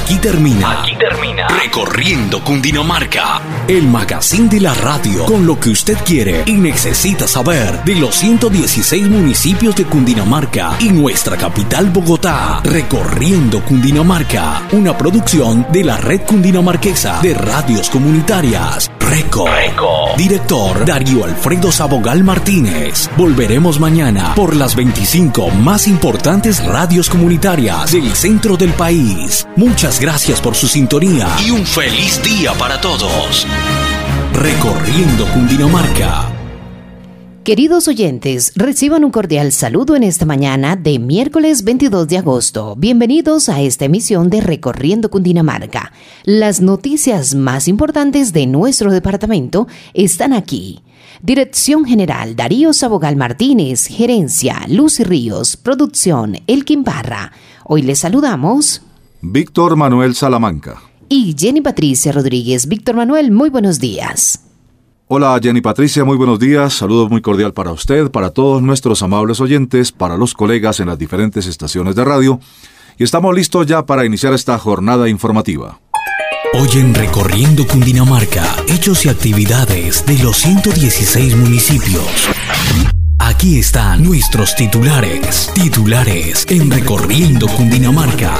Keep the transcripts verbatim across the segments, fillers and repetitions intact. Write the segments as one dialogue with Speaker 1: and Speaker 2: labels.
Speaker 1: Aquí termina.
Speaker 2: Aquí termina.
Speaker 1: Recorriendo Cundinamarca. El magazine de la radio con lo que usted quiere y necesita saber de los ciento dieciséis municipios de Cundinamarca y nuestra capital Bogotá. Recorriendo Cundinamarca. Una producción de la Red Cundinamarquesa de Radios Comunitarias. Reco.
Speaker 2: Reco.
Speaker 1: Director Darío Alfredo Sabogal Martínez. Volveremos mañana por las veinticinco más importantes radios comunitarias del centro del país. Muchas gracias por su sintonía y un feliz día para todos. Recorriendo Cundinamarca.
Speaker 3: Queridos oyentes, reciban un cordial saludo en esta mañana de miércoles veintidós de agosto. Bienvenidos a esta emisión de Recorriendo Cundinamarca. Las noticias más importantes de nuestro departamento están aquí. Dirección General Darío Sabogal Martínez, Gerencia Lucy Ríos, Producción Elkin Barra. Hoy les saludamos
Speaker 4: Víctor Manuel Salamanca
Speaker 3: y Jenny Patricia Rodríguez. Víctor Manuel, muy buenos días.
Speaker 4: Hola Jenny Patricia, muy buenos días. Saludos muy cordial para usted, para todos nuestros amables oyentes, para los colegas en las diferentes estaciones de radio. Y estamos listos ya para iniciar esta jornada informativa.
Speaker 1: Hoy en Recorriendo Cundinamarca, hechos y actividades de los ciento dieciséis municipios. Aquí están nuestros titulares. Titulares en Recorriendo Cundinamarca.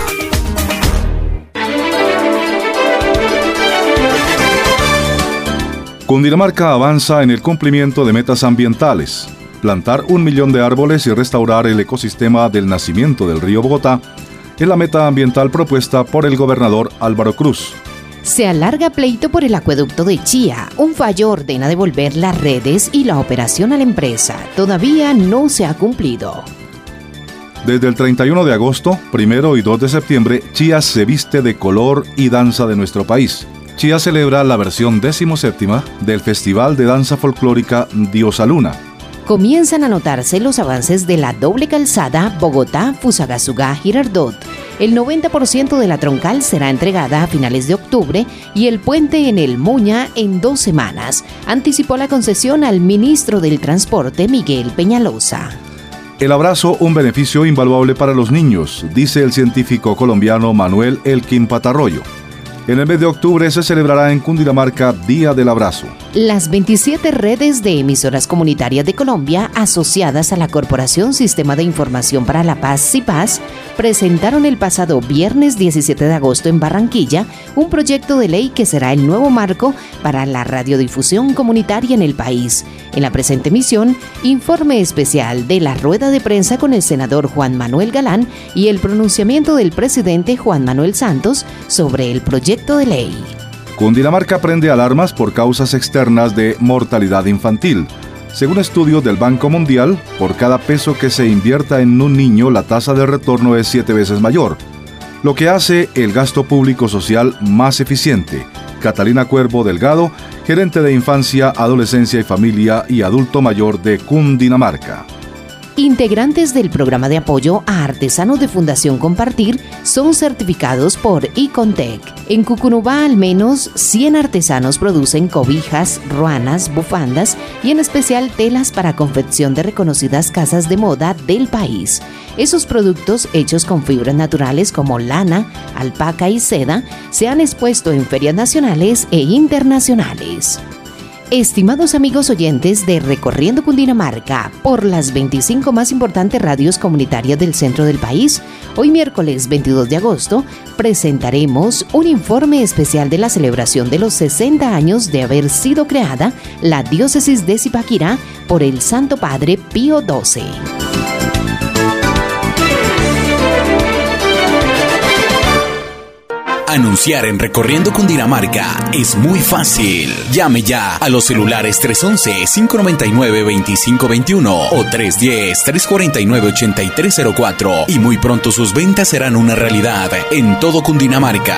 Speaker 4: Cundinamarca avanza en el cumplimiento de metas ambientales. Plantar un millón de árboles y restaurar el ecosistema del nacimiento del río Bogotá es la meta ambiental propuesta por el gobernador Álvaro Cruz.
Speaker 3: Se alarga pleito por el acueducto de Chía. Un fallo ordena devolver las redes y la operación a la empresa. Todavía no se ha cumplido.
Speaker 4: Desde el treinta y uno de agosto, primero y dos de septiembre, Chía se viste de color y danza de nuestro país. Chía celebra la versión decimoséptima del Festival de Danza Folclórica Diosa Luna.
Speaker 3: Comienzan a notarse los avances de la doble calzada Bogotá-Fusagasugá-Girardot. El noventa por ciento de la troncal será entregada a finales de octubre y el puente en el Muña en dos semanas, anticipó la concesión al ministro del Transporte Miguel Peñalosa.
Speaker 4: El abrazo, un beneficio invaluable para los niños, dice el científico colombiano Manuel Elkin Patarroyo. En el mes de octubre se celebrará en Cundinamarca Día del Abrazo.
Speaker 3: Las veintisiete redes de emisoras comunitarias de Colombia asociadas a la Corporación Sistema de Información para la Paz CIPAS presentaron el pasado viernes diecisiete de agosto en Barranquilla un proyecto de ley que será el nuevo marco para la radiodifusión comunitaria en el país. En la presente emisión, informe especial de la rueda de prensa con el senador Juan Manuel Galán y el pronunciamiento del presidente Juan Manuel Santos sobre el proyecto de ley.
Speaker 4: Cundinamarca prende alarmas por causas externas de mortalidad infantil. Según estudios del Banco Mundial, por cada peso que se invierta en un niño, la tasa de retorno es siete veces mayor, lo que hace el gasto público social más eficiente. Catalina Cuervo Delgado, gerente de Infancia, Adolescencia y Familia y Adulto Mayor de Cundinamarca.
Speaker 3: Integrantes del programa de apoyo a artesanos de Fundación Compartir son certificados por Icontec. En Cucunubá al menos cien artesanos producen cobijas, ruanas, bufandas y en especial telas para confección de reconocidas casas de moda del país. Esos productos hechos con fibras naturales como lana, alpaca y seda se han expuesto en ferias nacionales e internacionales. Estimados amigos oyentes de Recorriendo Cundinamarca, por las veinticinco más importantes radios comunitarias del centro del país, hoy miércoles veintidós de agosto presentaremos un informe especial de la celebración de los sesenta años de haber sido creada la diócesis de Zipaquirá por el Santo Padre Pío doce.
Speaker 1: Anunciar en Recorriendo Cundinamarca es muy fácil. Llame ya a los celulares tres once, cinco noventa y nueve, veinticinco veintiuno o tres diez, tres cuarenta y nueve, ochenta y tres cero cuatro y muy pronto sus ventas serán una realidad en todo Cundinamarca.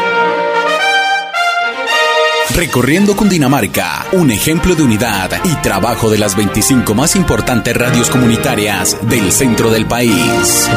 Speaker 1: Recorriendo Cundinamarca, un ejemplo de unidad y trabajo de las veinticinco más importantes radios comunitarias del centro del país.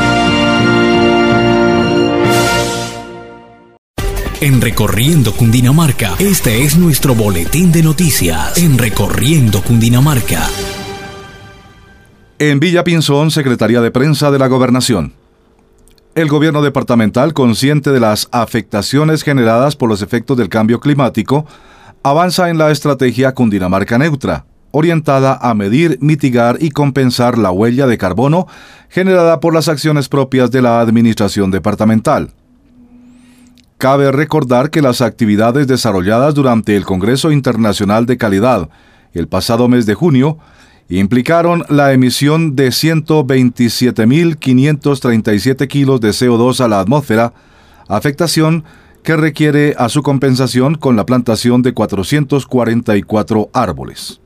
Speaker 1: En Recorriendo Cundinamarca, este es nuestro boletín de noticias. En Recorriendo Cundinamarca.
Speaker 4: En Villa Pinzón, Secretaría de Prensa de la Gobernación. El gobierno departamental, consciente de las afectaciones generadas por los efectos del cambio climático, avanza en la estrategia Cundinamarca Neutra, orientada a medir, mitigar y compensar la huella de carbono generada por las acciones propias de la administración departamental. Cabe recordar que las actividades desarrolladas durante el Congreso Internacional de Calidad el pasado mes de junio implicaron la emisión de ciento veintisiete mil quinientos treinta y siete kilos de C O dos a la atmósfera, afectación que requiere a su compensación con la plantación de cuatrocientos cuarenta y cuatro árboles.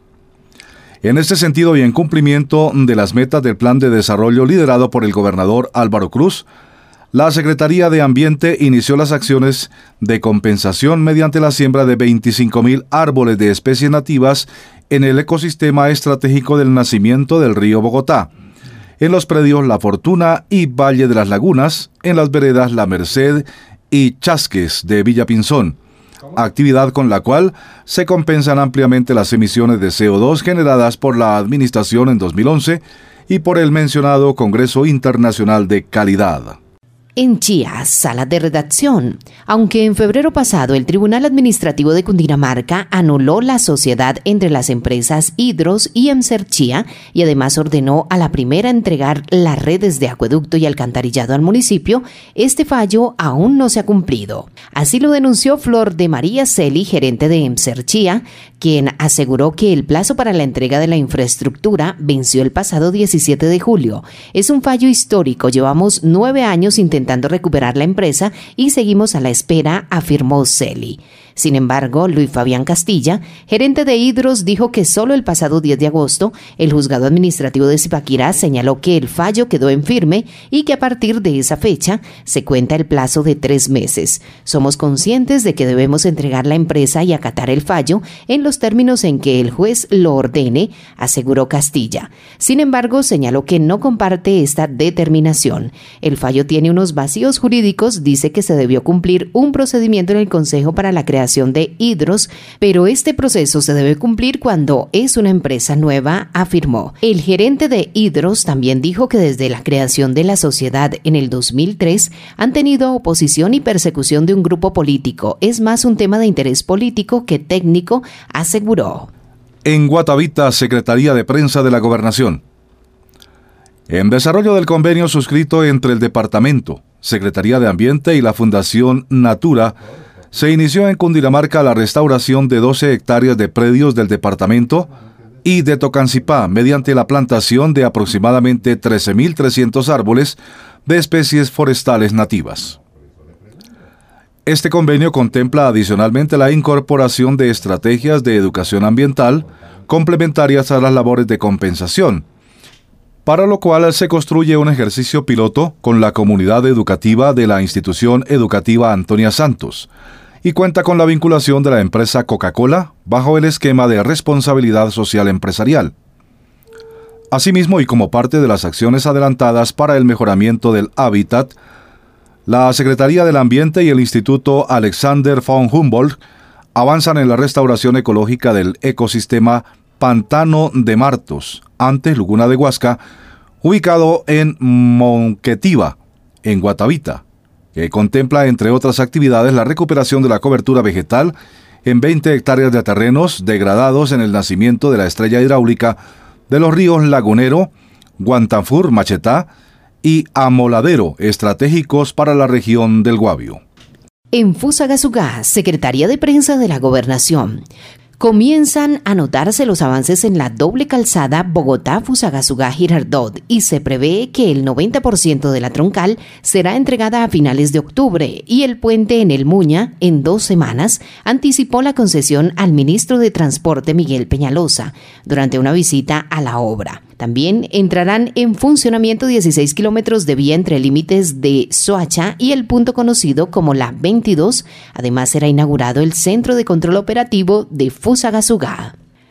Speaker 4: En este sentido y en cumplimiento de las metas del Plan de Desarrollo liderado por el gobernador Álvaro Cruz, la Secretaría de Ambiente inició las acciones de compensación mediante la siembra de veinticinco mil árboles de especies nativas en el ecosistema estratégico del nacimiento del río Bogotá, en los predios La Fortuna y Valle de las Lagunas, en las veredas La Merced y Chasques de Villapinzón, actividad con la cual se compensan ampliamente las emisiones de C O dos generadas por la administración en dos mil once y por el mencionado Congreso Internacional de Calidad.
Speaker 3: En Chía, sala de redacción. Aunque en febrero pasado el Tribunal Administrativo de Cundinamarca anuló la sociedad entre las empresas Hidros y Emserchía y además ordenó a la primera entregar las redes de acueducto y alcantarillado al municipio, este fallo aún no se ha cumplido. Así lo denunció Flor de María Celi, gerente de Emserchía, quien aseguró que el plazo para la entrega de la infraestructura venció el pasado diecisiete de julio. Es un fallo histórico, llevamos nueve años intentando intentando recuperar la empresa y seguimos a la espera, afirmó Celi. Sin embargo, Luis Fabián Castilla, gerente de Hidros, dijo que solo el pasado diez de agosto el juzgado administrativo de Zipaquirá señaló que el fallo quedó en firme y que a partir de esa fecha se cuenta el plazo de tres meses. Somos conscientes de que debemos entregar la empresa y acatar el fallo en los términos en que el juez lo ordene, aseguró Castilla. Sin embargo, señaló que no comparte esta determinación. El fallo tiene unos vacíos jurídicos, dice que se debió cumplir un procedimiento en el Consejo para la creación de Hidros, pero este proceso se debe cumplir cuando es una empresa nueva, afirmó. El gerente de Hidros también dijo que desde la creación de la sociedad en el dos mil tres han tenido oposición y persecución de un grupo político. Es más un tema de interés político que técnico, aseguró.
Speaker 4: En Guatavita, Secretaría de Prensa de la Gobernación. En desarrollo del convenio suscrito entre el Departamento, Secretaría de Ambiente y la Fundación Natura, se inició en Cundinamarca la restauración de doce hectáreas de predios del departamento y de Tocancipá mediante la plantación de aproximadamente trece mil trescientos árboles de especies forestales nativas. Este convenio contempla adicionalmente la incorporación de estrategias de educación ambiental complementarias a las labores de compensación, para lo cual se construye un ejercicio piloto con la comunidad educativa de la institución educativa Antonia Santos, y cuenta con la vinculación de la empresa Coca-Cola bajo el esquema de responsabilidad social empresarial. Asimismo, y como parte de las acciones adelantadas para el mejoramiento del hábitat, la Secretaría del Ambiente y el Instituto Alexander von Humboldt avanzan en la restauración ecológica del ecosistema Pantano de Martos, antes Laguna de Huasca, ubicado en Monquetiva, en Guatavita, que contempla, entre otras actividades, la recuperación de la cobertura vegetal en veinte hectáreas de terrenos degradados en el nacimiento de la estrella hidráulica de los ríos Lagunero, Guantafur, Machetá y Amoladero, estratégicos para la región del Guavio.
Speaker 3: En Fusagasugá, Secretaría de Prensa de la Gobernación. Comienzan a notarse los avances en la doble calzada Bogotá-Fusagasugá-Girardot y se prevé que el noventa por ciento de la troncal será entregada a finales de octubre y el puente en el Muña en dos semanas, anticipó la concesión al ministro de Transporte Miguel Peñalosa durante una visita a la obra. También entrarán en funcionamiento dieciséis kilómetros de vía entre límites de Soacha y el punto conocido como la veintidós. Además, será inaugurado el Centro de Control Operativo de Fusagasugá.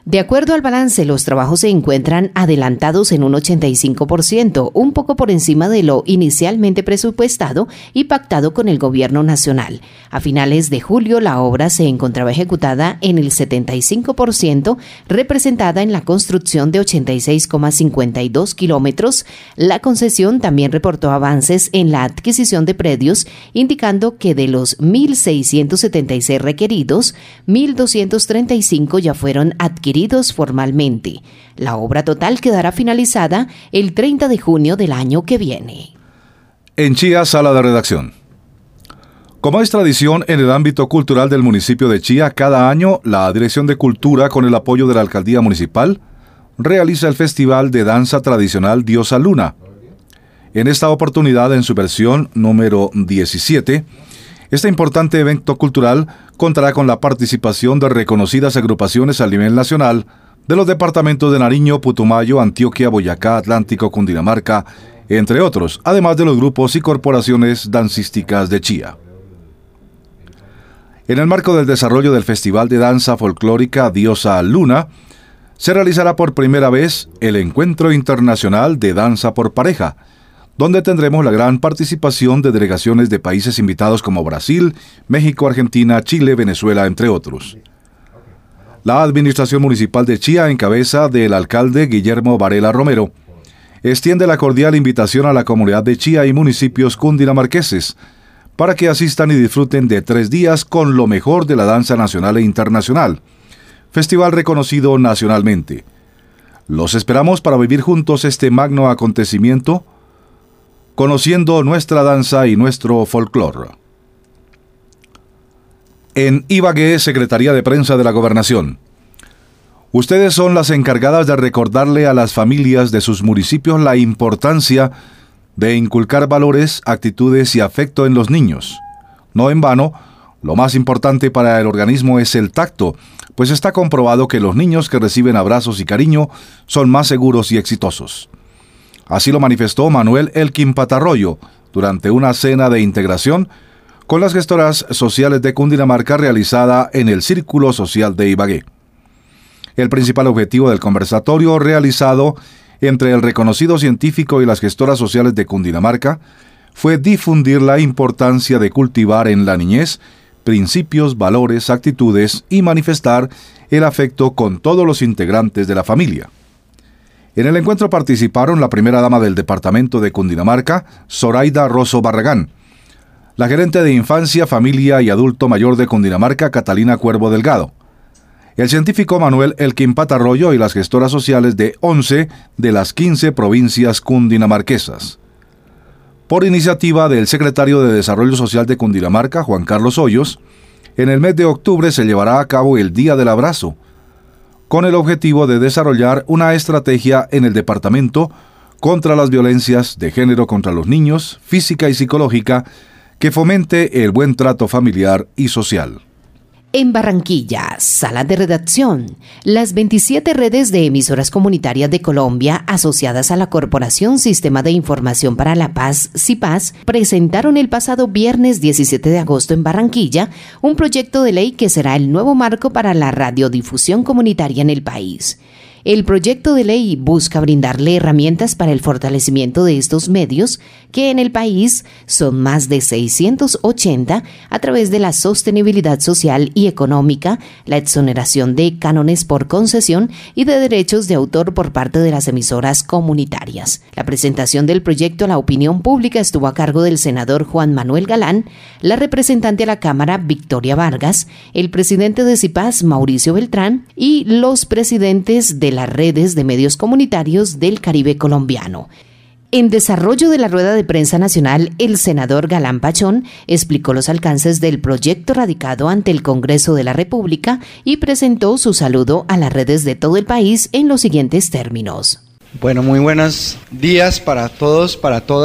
Speaker 3: De acuerdo al balance, los trabajos se encuentran adelantados en un ochenta y cinco por ciento, un poco por encima de lo inicialmente presupuestado y pactado con el gobierno nacional. A finales de julio, la obra se encontraba ejecutada en el setenta y cinco por ciento, representada en la construcción de ochenta y seis coma cincuenta y dos kilómetros. La concesión también reportó avances en la adquisición de predios, indicando que de los mil seiscientos setenta y seis requeridos, mil doscientos treinta y cinco ya fueron adquiridos formalmente. La obra total quedará finalizada el treinta de junio del año que viene.
Speaker 4: En Chía, sala de redacción. Como es tradición en el ámbito cultural del municipio de Chía, cada año la Dirección de Cultura, con el apoyo de la Alcaldía Municipal, realiza el Festival de Danza Tradicional Diosa Luna. En esta oportunidad, en su versión número diecisiete, este importante evento cultural contará con la participación de reconocidas agrupaciones a nivel nacional de los departamentos de Nariño, Putumayo, Antioquia, Boyacá, Atlántico, Cundinamarca, entre otros, además de los grupos y corporaciones dancísticas de Chía. En el marco del desarrollo del Festival de Danza Folclórica Diosa Luna, se realizará por primera vez el Encuentro Internacional de Danza por Pareja, donde tendremos la gran participación de delegaciones de países invitados como Brasil, México, Argentina, Chile, Venezuela, entre otros. La Administración Municipal de Chía, en cabeza del alcalde Guillermo Varela Romero, extiende la cordial invitación a la comunidad de Chía y municipios cundinamarqueses para que asistan y disfruten de tres días con lo mejor de la danza nacional e internacional, festival reconocido nacionalmente. Los esperamos para vivir juntos este magno acontecimiento, conociendo nuestra danza y nuestro folclore. En Ibagué, Secretaría de Prensa de la Gobernación. Ustedes son las encargadas de recordarle a las familias de sus municipios la importancia de inculcar valores, actitudes y afecto en los niños. No en vano, lo más importante para el organismo es el tacto, pues está comprobado que los niños que reciben abrazos y cariño son más seguros y exitosos. Así lo manifestó Manuel Elkin Patarroyo durante una cena de integración con las gestoras sociales de Cundinamarca realizada en el Círculo Social de Ibagué. El principal objetivo del conversatorio realizado entre el reconocido científico y las gestoras sociales de Cundinamarca fue difundir la importancia de cultivar en la niñez principios, valores, actitudes y manifestar el afecto con todos los integrantes de la familia. En el encuentro participaron la primera dama del departamento de Cundinamarca, Zoraida Rosso Barragán, la gerente de Infancia, Familia y Adulto Mayor de Cundinamarca, Catalina Cuervo Delgado, el científico Manuel Elkin Patarroyo y las gestoras sociales de once de las quince provincias cundinamarquesas. Por iniciativa del secretario de Desarrollo Social de Cundinamarca, Juan Carlos Hoyos, en el mes de octubre se llevará a cabo el Día del Abrazo, con el objetivo de desarrollar una estrategia en el departamento contra las violencias de género contra los niños, física y psicológica, que fomente el buen trato familiar y social.
Speaker 3: En Barranquilla, sala de redacción. Las veintisiete redes de emisoras comunitarias de Colombia asociadas a la Corporación Sistema de Información para la Paz, CIPAS, presentaron el pasado viernes diecisiete de agosto en Barranquilla un proyecto de ley que será el nuevo marco para la radiodifusión comunitaria en el país. El proyecto de ley busca brindarle herramientas para el fortalecimiento de estos medios, que en el país son más de seiscientos ochenta, a través de la sostenibilidad social y económica, la exoneración de cánones por concesión y de derechos de autor por parte de las emisoras comunitarias. La presentación del proyecto a la opinión pública estuvo a cargo del senador Juan Manuel Galán, la representante a la Cámara Victoria Vargas, el presidente de CIPAS Mauricio Beltrán y los presidentes de las redes de medios comunitarios del Caribe colombiano. En desarrollo de la rueda de prensa nacional, el senador Galán Pachón explicó los alcances del proyecto radicado ante el Congreso de la República y presentó su saludo a las redes de todo el país en los siguientes términos.
Speaker 2: Bueno, muy buenos días para todos, para todas.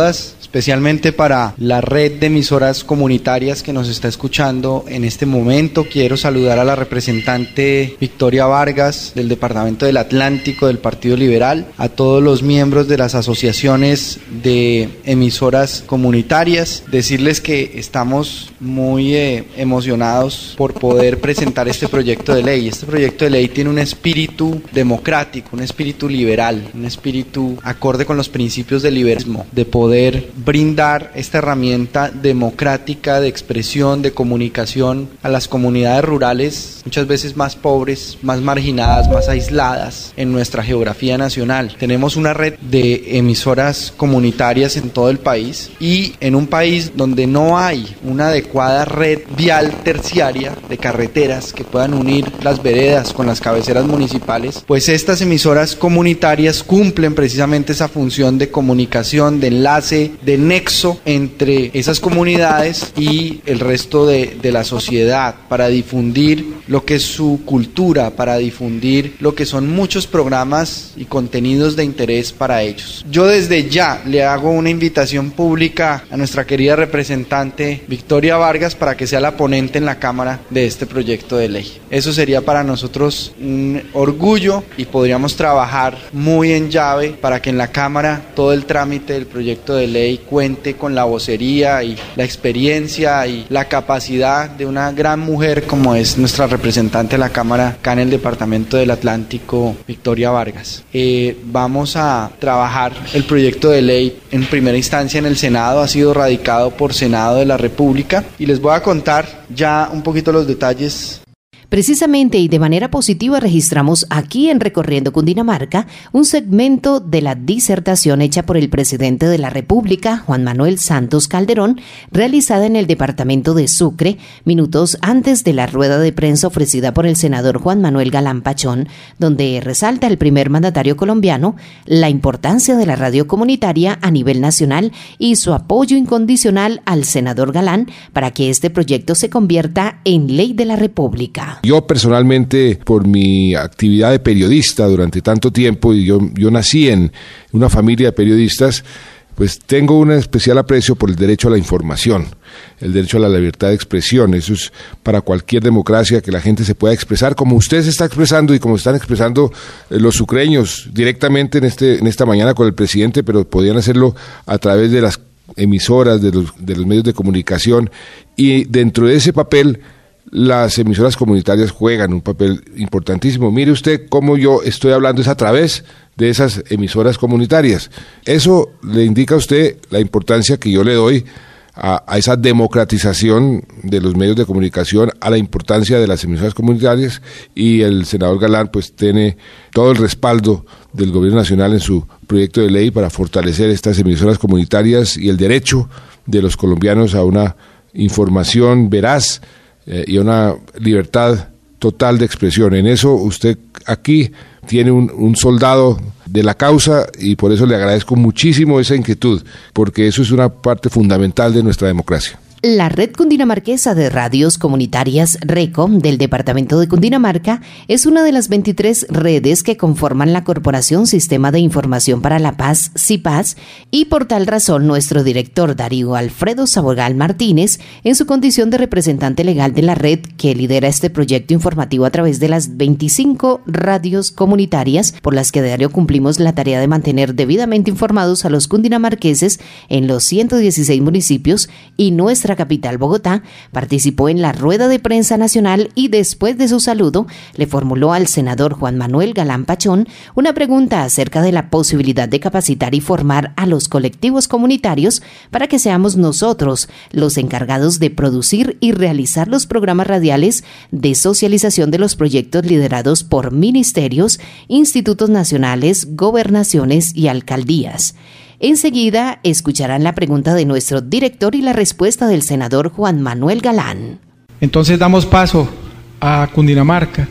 Speaker 2: especialmente para la red de emisoras comunitarias que nos está escuchando en este momento. Quiero saludar a la representante Victoria Vargas del Departamento del Atlántico del Partido Liberal, a todos los miembros de las asociaciones de emisoras comunitarias, decirles que estamos muy eh, emocionados por poder presentar este proyecto de ley. Este proyecto de ley tiene un espíritu democrático, un espíritu liberal, un espíritu acorde con los principios del liberalismo, de poder brindar esta herramienta democrática de expresión, de comunicación a las comunidades rurales, muchas veces más pobres, más marginadas, más aisladas en nuestra geografía nacional. Tenemos una red de emisoras comunitarias en todo el país, y en un país donde no hay una adecuada red vial terciaria de carreteras que puedan unir las veredas con las cabeceras municipales, pues estas emisoras comunitarias cumplen precisamente esa función de comunicación, de enlace, de nexo entre esas comunidades y el resto de, de la sociedad, para difundir lo que es su cultura, para difundir lo que son muchos programas y contenidos de interés para ellos. Yo desde ya le hago una invitación pública a nuestra querida representante Victoria Vargas para que sea la ponente en la Cámara de este proyecto de ley. Eso sería para nosotros un orgullo, y podríamos trabajar muy en llave para que en la Cámara todo el trámite del proyecto de ley cuente con la vocería y la experiencia y la capacidad de una gran mujer como es nuestra representante de la Cámara acá en el Departamento del Atlántico, Victoria Vargas. Eh, vamos a trabajar el proyecto de ley en primera instancia en el Senado, ha sido radicado por Senado de la República, y les voy a contar ya un poquito los detalles.
Speaker 3: Precisamente y de manera positiva registramos aquí en Recorriendo Cundinamarca un segmento de la disertación hecha por el presidente de la República, Juan Manuel Santos Calderón, realizada en el departamento de Sucre, minutos antes de la rueda de prensa ofrecida por el senador Juan Manuel Galán Pachón, donde resalta el primer mandatario colombiano la importancia de la radio comunitaria a nivel nacional y su apoyo incondicional al senador Galán para que este proyecto se convierta en ley de la República.
Speaker 5: Yo personalmente, por mi actividad de periodista durante tanto tiempo, y yo, yo nací en una familia de periodistas, pues tengo un especial aprecio por el derecho a la información, el derecho a la libertad de expresión. Eso es para cualquier democracia, que la gente se pueda expresar como usted se está expresando y como están expresando los sucreños directamente en, este, en esta mañana con el presidente, pero podían hacerlo a través de las emisoras, de los, de los medios de comunicación, y dentro de ese papel las emisoras comunitarias juegan un papel importantísimo. Mire usted cómo yo estoy hablando es a través de esas emisoras comunitarias. Eso le indica a usted la importancia que yo le doy a, a esa democratización de los medios de comunicación, a la importancia de las emisoras comunitarias, y el senador Galán pues tiene todo el respaldo del gobierno nacional en su proyecto de ley para fortalecer estas emisoras comunitarias y el derecho de los colombianos a una información veraz Eh, y una libertad total de expresión. En eso usted aquí tiene un, un soldado de la causa, y por eso le agradezco muchísimo esa inquietud, porque eso es una parte fundamental de nuestra democracia.
Speaker 3: La Red Cundinamarquesa de Radios Comunitarias RECO del Departamento de Cundinamarca es una de las veintitrés redes que conforman la Corporación Sistema de Información para la Paz, CIPAS, y por tal razón nuestro director Darío Alfredo Sabogal Martínez, en su condición de representante legal de la red que lidera este proyecto informativo a través de las veinticinco radios comunitarias por las que diario cumplimos la tarea de mantener debidamente informados a los cundinamarqueses en los ciento dieciséis municipios y nuestra capital Bogotá, participó en la rueda de prensa nacional y después de su saludo le formuló al senador Juan Manuel Galán Pachón una pregunta acerca de la posibilidad de capacitar y formar a los colectivos comunitarios para que seamos nosotros los encargados de producir y realizar los programas radiales de socialización de los proyectos liderados por ministerios, institutos nacionales, gobernaciones y alcaldías. Enseguida escucharán la pregunta de nuestro director y la respuesta del senador Juan Manuel Galán.
Speaker 6: Entonces damos paso a Cundinamarca,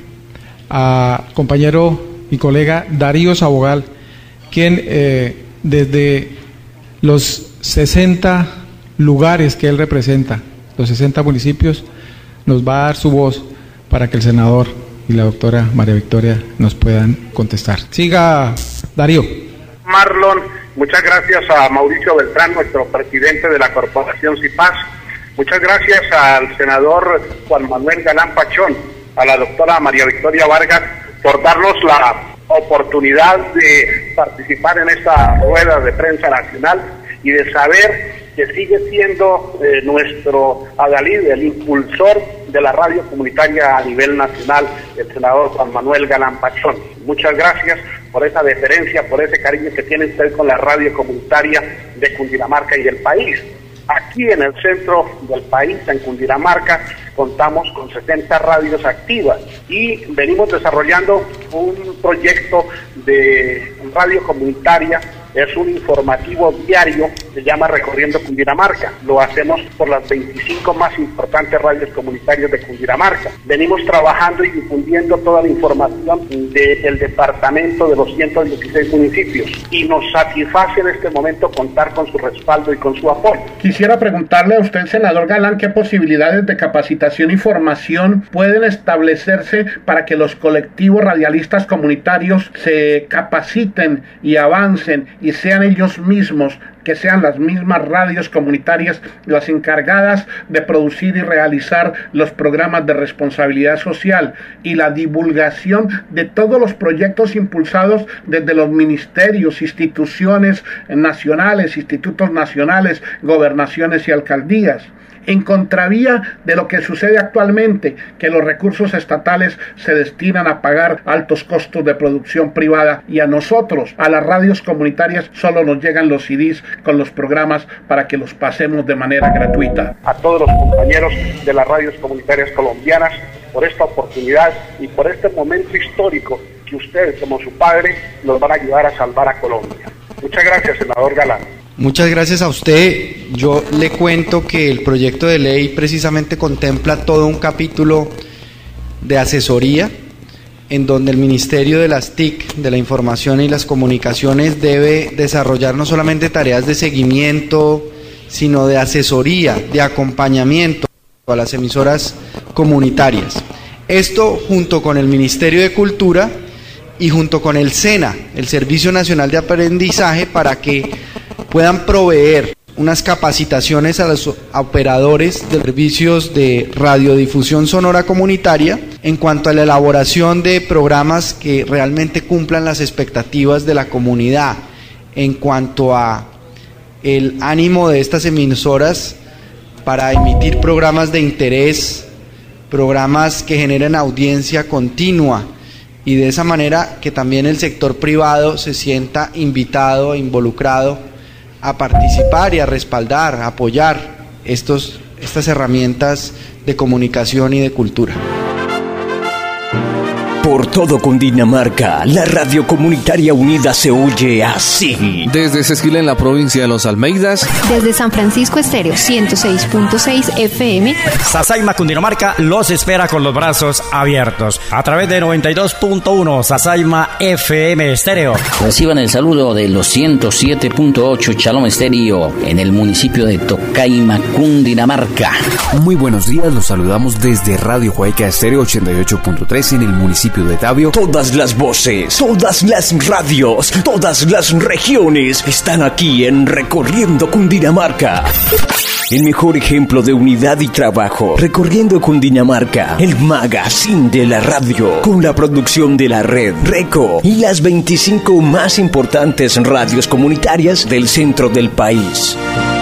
Speaker 6: a compañero y colega Darío Sabogal, quien eh, desde los sesenta lugares que él representa, los sesenta municipios, nos va a dar su voz para que el senador y la doctora María Victoria nos puedan contestar. Siga, Darío.
Speaker 7: Marlon, Muchas gracias a Mauricio Beltrán, nuestro presidente de la Corporación CIPAS. Muchas gracias al senador Juan Manuel Galán Pachón, a la doctora María Victoria Vargas, por darnos la oportunidad de participar en esta rueda de prensa nacional y de saber que sigue siendo eh, nuestro adalid, el impulsor de la radio comunitaria a nivel nacional, el senador Juan Manuel Galán Pachón. Muchas gracias por esa deferencia, por ese cariño que tiene usted con la radio comunitaria de Cundinamarca y del país. Aquí en el centro del país, en Cundinamarca, contamos con setenta radios activas y venimos desarrollando un proyecto de radio comunitaria. Es un informativo diario, se llama Recorriendo Cundinamarca. Lo hacemos por las veinticinco más importantes radios comunitarias de Cundinamarca. Venimos trabajando y difundiendo toda la información del departamento de los ciento dieciséis municipios y nos satisface en este momento contar con su respaldo y con su apoyo.
Speaker 8: Quisiera preguntarle a usted, senador Galán, ¿qué posibilidades de capacitación y formación pueden establecerse para que los colectivos radialistas comunitarios se capaciten y avancen y sean ellos mismos, que sean las mismas radios comunitarias las encargadas de producir y realizar los programas de responsabilidad social y la divulgación de todos los proyectos impulsados desde los ministerios, instituciones nacionales, institutos nacionales, gobernaciones y alcaldías? En contravía de lo que sucede actualmente, que los recursos estatales se destinan a pagar altos costos de producción privada y a nosotros, a las radios comunitarias, solo nos llegan los C Ds con los programas para que los pasemos de manera gratuita.
Speaker 7: A todos los compañeros de las radios comunitarias colombianas por esta oportunidad y por este momento histórico que ustedes, como su padre, nos van a ayudar a salvar a Colombia. Muchas gracias, senador Galán.
Speaker 2: Muchas gracias a usted. Yo le cuento que el proyecto de ley precisamente contempla todo un capítulo de asesoría en donde el Ministerio de las T I C, de la Información y las Comunicaciones, debe desarrollar no solamente tareas de seguimiento, sino de asesoría, de acompañamiento a las emisoras comunitarias. Esto junto con el Ministerio de Cultura y junto con el SENA, el Servicio Nacional de Aprendizaje, para que puedan proveer unas capacitaciones a los operadores de servicios de radiodifusión sonora comunitaria en cuanto a la elaboración de programas que realmente cumplan las expectativas de la comunidad, en cuanto a el ánimo de estas emisoras para emitir programas de interés, programas que generen audiencia continua, y de esa manera que también el sector privado se sienta invitado e involucrado a participar y a respaldar, a apoyar estos, estas herramientas de comunicación y de cultura.
Speaker 1: Por todo Cundinamarca, la radio comunitaria unida se oye así.
Speaker 9: Desde Sesquila en la provincia de Los Almeidas.
Speaker 10: Desde San Francisco Estéreo ciento seis punto seis F M.
Speaker 11: Sasaima Cundinamarca los espera con los brazos abiertos. A través de noventa y dos punto uno Sasaima F M Estéreo.
Speaker 12: Reciban el saludo de los ciento siete punto ocho Shalom Estéreo en el municipio de Tocaima, Cundinamarca.
Speaker 13: Muy buenos días, los saludamos desde Radio Huayca Estéreo ochenta y ocho punto tres en el municipio de Tabio.
Speaker 1: Todas las voces, todas las radios, todas las regiones están aquí en Recorriendo Cundinamarca. El mejor ejemplo de unidad y trabajo. Recorriendo Cundinamarca, el magazine de la radio, con la producción de la red Reco y las veinticinco más importantes radios comunitarias del centro del país.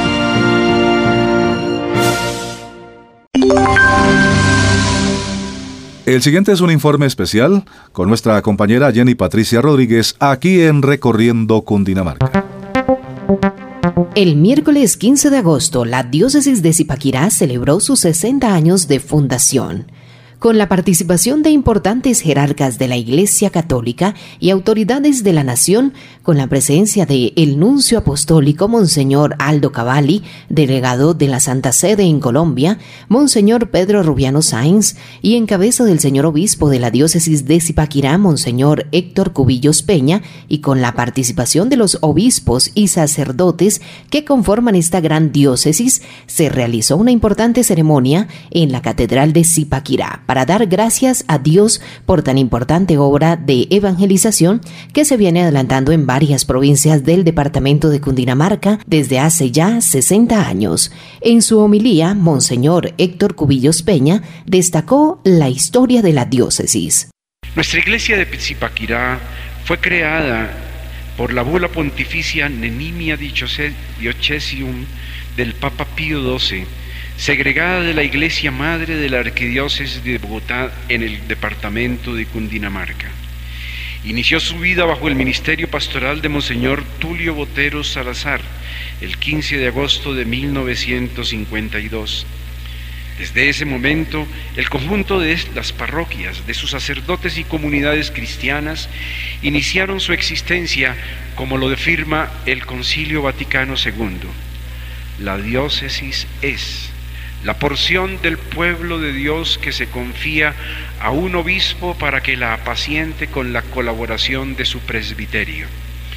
Speaker 4: El siguiente es un informe especial con nuestra compañera Jenny Patricia Rodríguez aquí en Recorriendo Cundinamarca.
Speaker 3: El miércoles quince de agosto, la diócesis de Zipaquirá celebró sus sesenta años de fundación. Con la participación de importantes jerarcas de la Iglesia Católica y autoridades de la nación, con la presencia de el nuncio apostólico Monseñor Aldo Cavalli, delegado de la Santa Sede en Colombia, Monseñor Pedro Rubiano Sáenz, y en cabeza del señor obispo de la diócesis de Zipaquirá, Monseñor Héctor Cubillos Peña, y con la participación de los obispos y sacerdotes que conforman esta gran diócesis, se realizó una importante ceremonia en la Catedral de Zipaquirá para para dar gracias a Dios por tan importante obra de evangelización que se viene adelantando en varias provincias del departamento de Cundinamarca desde hace ya sesenta años. En su homilía, Monseñor Héctor Cubillos Peña destacó la historia de la diócesis.
Speaker 14: Nuestra iglesia de Zipaquirá fue creada por la bula pontificia Nenimia Diocesium del Papa Pío doce, segregada de la iglesia madre de la arquidiócesis de Bogotá en el departamento de Cundinamarca. Inició su vida bajo el ministerio pastoral de Monseñor Tulio Botero Salazar el quince de agosto de mil novecientos cincuenta y dos. Desde ese momento, el conjunto de las parroquias, de sus sacerdotes y comunidades cristianas, iniciaron su existencia como lo afirma el Concilio Vaticano segundo. La diócesis es la porción del pueblo de Dios que se confía a un obispo para que la apaciente con la colaboración de su presbiterio.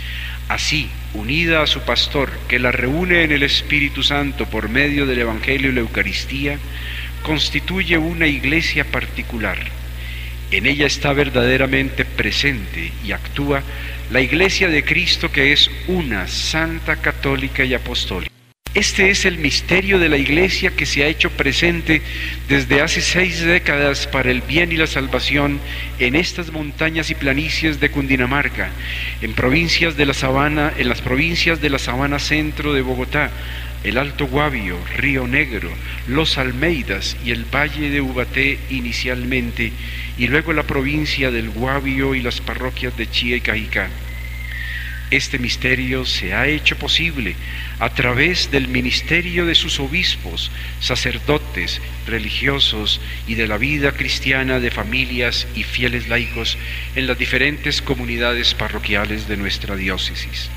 Speaker 14: Así, unida a su pastor, que la reúne en el Espíritu Santo por medio del Evangelio y la Eucaristía, constituye una iglesia particular. En ella está verdaderamente presente y actúa la Iglesia de Cristo, que es una, santa, católica y apostólica. Este es el misterio de la Iglesia que se ha hecho presente desde hace seis décadas para el bien y la salvación en estas montañas y planicies de Cundinamarca, en provincias de la Sabana, en las provincias de la Sabana Centro de Bogotá, el Alto Guavio, Río Negro, Los Almeidas y el Valle de Ubaté inicialmente, y luego la provincia del Guavio y las parroquias de Chía y Cajicá. Este misterio se ha hecho posible a través del ministerio de sus obispos, sacerdotes, religiosos y de la vida cristiana de familias y fieles laicos en las diferentes comunidades parroquiales de nuestra diócesis.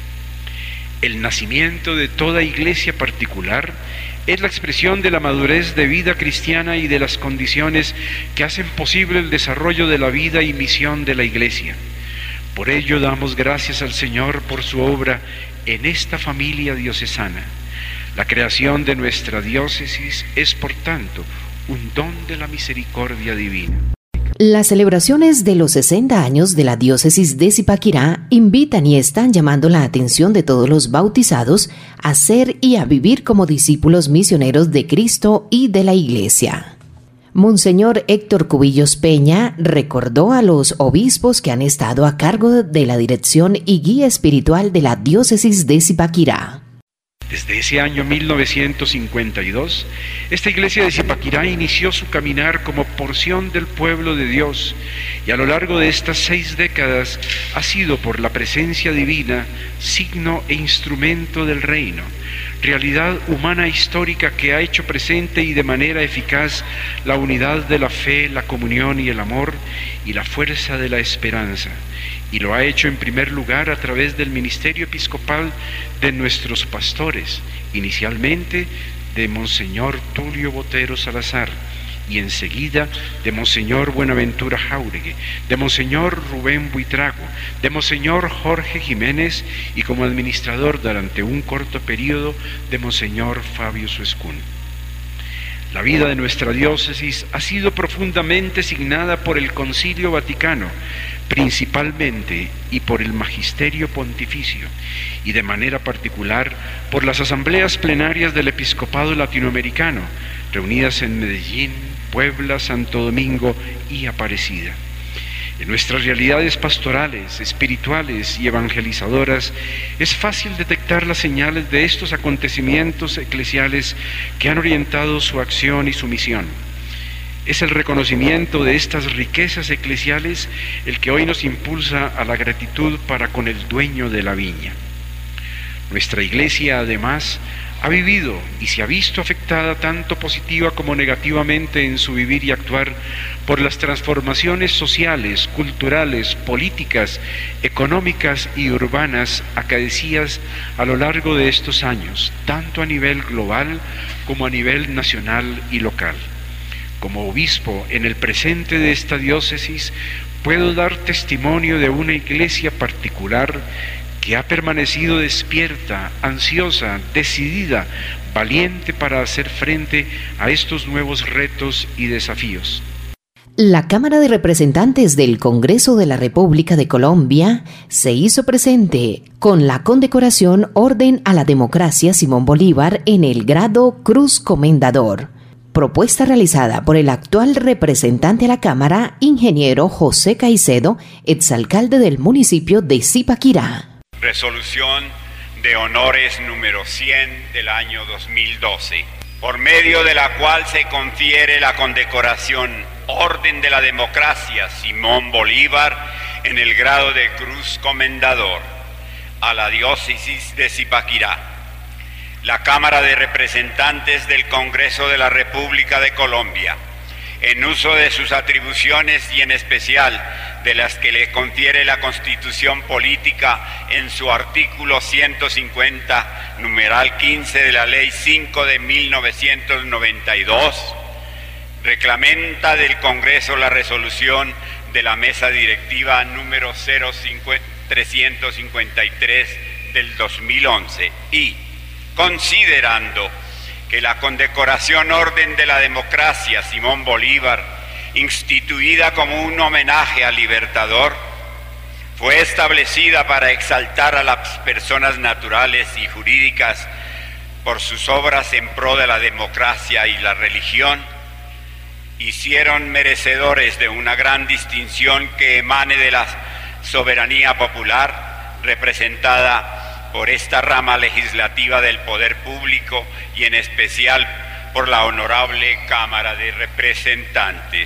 Speaker 14: El nacimiento de toda iglesia particular es la expresión de la madurez de vida cristiana y de las condiciones que hacen posible el desarrollo de la vida y misión de la iglesia. Por ello damos gracias al Señor por su obra en esta familia diocesana. La creación de nuestra diócesis es, por tanto, un don de la misericordia divina.
Speaker 3: Las celebraciones de los sesenta años de la diócesis de Zipaquirá invitan y están llamando la atención de todos los bautizados a ser y a vivir como discípulos misioneros de Cristo y de la Iglesia. Monseñor Héctor Cubillos Peña recordó a los obispos que han estado a cargo de la dirección y guía espiritual de la diócesis de Zipaquirá.
Speaker 14: Desde ese año mil novecientos cincuenta y dos, esta iglesia de Zipaquirá inició su caminar como porción del pueblo de Dios, y a lo largo de estas seis décadas ha sido, por la presencia divina, signo e instrumento del reino, realidad humana histórica que ha hecho presente y de manera eficaz la unidad de la fe, la comunión y el amor, y la fuerza de la esperanza. Y lo ha hecho en primer lugar a través del ministerio episcopal de nuestros pastores, inicialmente de Monseñor Tulio Botero Salazar, y enseguida de Monseñor Buenaventura Jáuregui, de Monseñor Rubén Buitrago, de Monseñor Jorge Jiménez, y como administrador durante un corto periodo de Monseñor Fabio Suescún. La vida de nuestra diócesis ha sido profundamente signada por el Concilio Vaticano, principalmente, y por el Magisterio Pontificio, y de manera particular por las asambleas plenarias del Episcopado Latinoamericano, reunidas en Medellín, Puebla, Santo Domingo y Aparecida. En nuestras realidades pastorales, espirituales y evangelizadoras es fácil detectar las señales de estos acontecimientos eclesiales que han orientado su acción y su misión. Es el reconocimiento de estas riquezas eclesiales el que hoy nos impulsa a la gratitud para con el dueño de la viña. Nuestra iglesia, además, ha vivido y se ha visto afectada tanto positiva como negativamente en su vivir y actuar por las transformaciones sociales, culturales, políticas, económicas y urbanas acaecidas a lo largo de estos años, tanto a nivel global como a nivel nacional y local. Como obispo en el presente de esta diócesis, puedo dar testimonio de una iglesia particular que ha permanecido despierta, ansiosa, decidida, valiente para hacer frente a estos nuevos retos y desafíos.
Speaker 3: La Cámara de Representantes del Congreso de la República de Colombia se hizo presente con la condecoración Orden a la Democracia Simón Bolívar en el grado Cruz Comendador. Propuesta realizada por el actual representante a la Cámara, ingeniero José Caicedo, exalcalde del municipio de Zipaquirá.
Speaker 15: Resolución de honores número cien del año dos mil doce, por medio de la cual se confiere la condecoración Orden de la Democracia Simón Bolívar en el grado de Cruz Comendador a la diócesis de Zipaquirá. La Cámara de Representantes del Congreso de la República de Colombia, en uso de sus atribuciones y en especial de las que le confiere la Constitución Política en su artículo ciento cincuenta, numeral quince de la Ley cinco de mil novecientos noventa y dos, reglamenta del Congreso la resolución de la Mesa Directiva número cero cinco trescientos cincuenta y tres del dos mil once y, considerando que la condecoración Orden de la Democracia Simón Bolívar, instituida como un homenaje al Libertador, fue establecida para exaltar a las personas naturales y jurídicas por sus obras en pro de la democracia y la religión, hicieron merecedores de una gran distinción que emane de la soberanía popular representada por esta rama legislativa del poder público y en especial por la honorable Cámara de Representantes.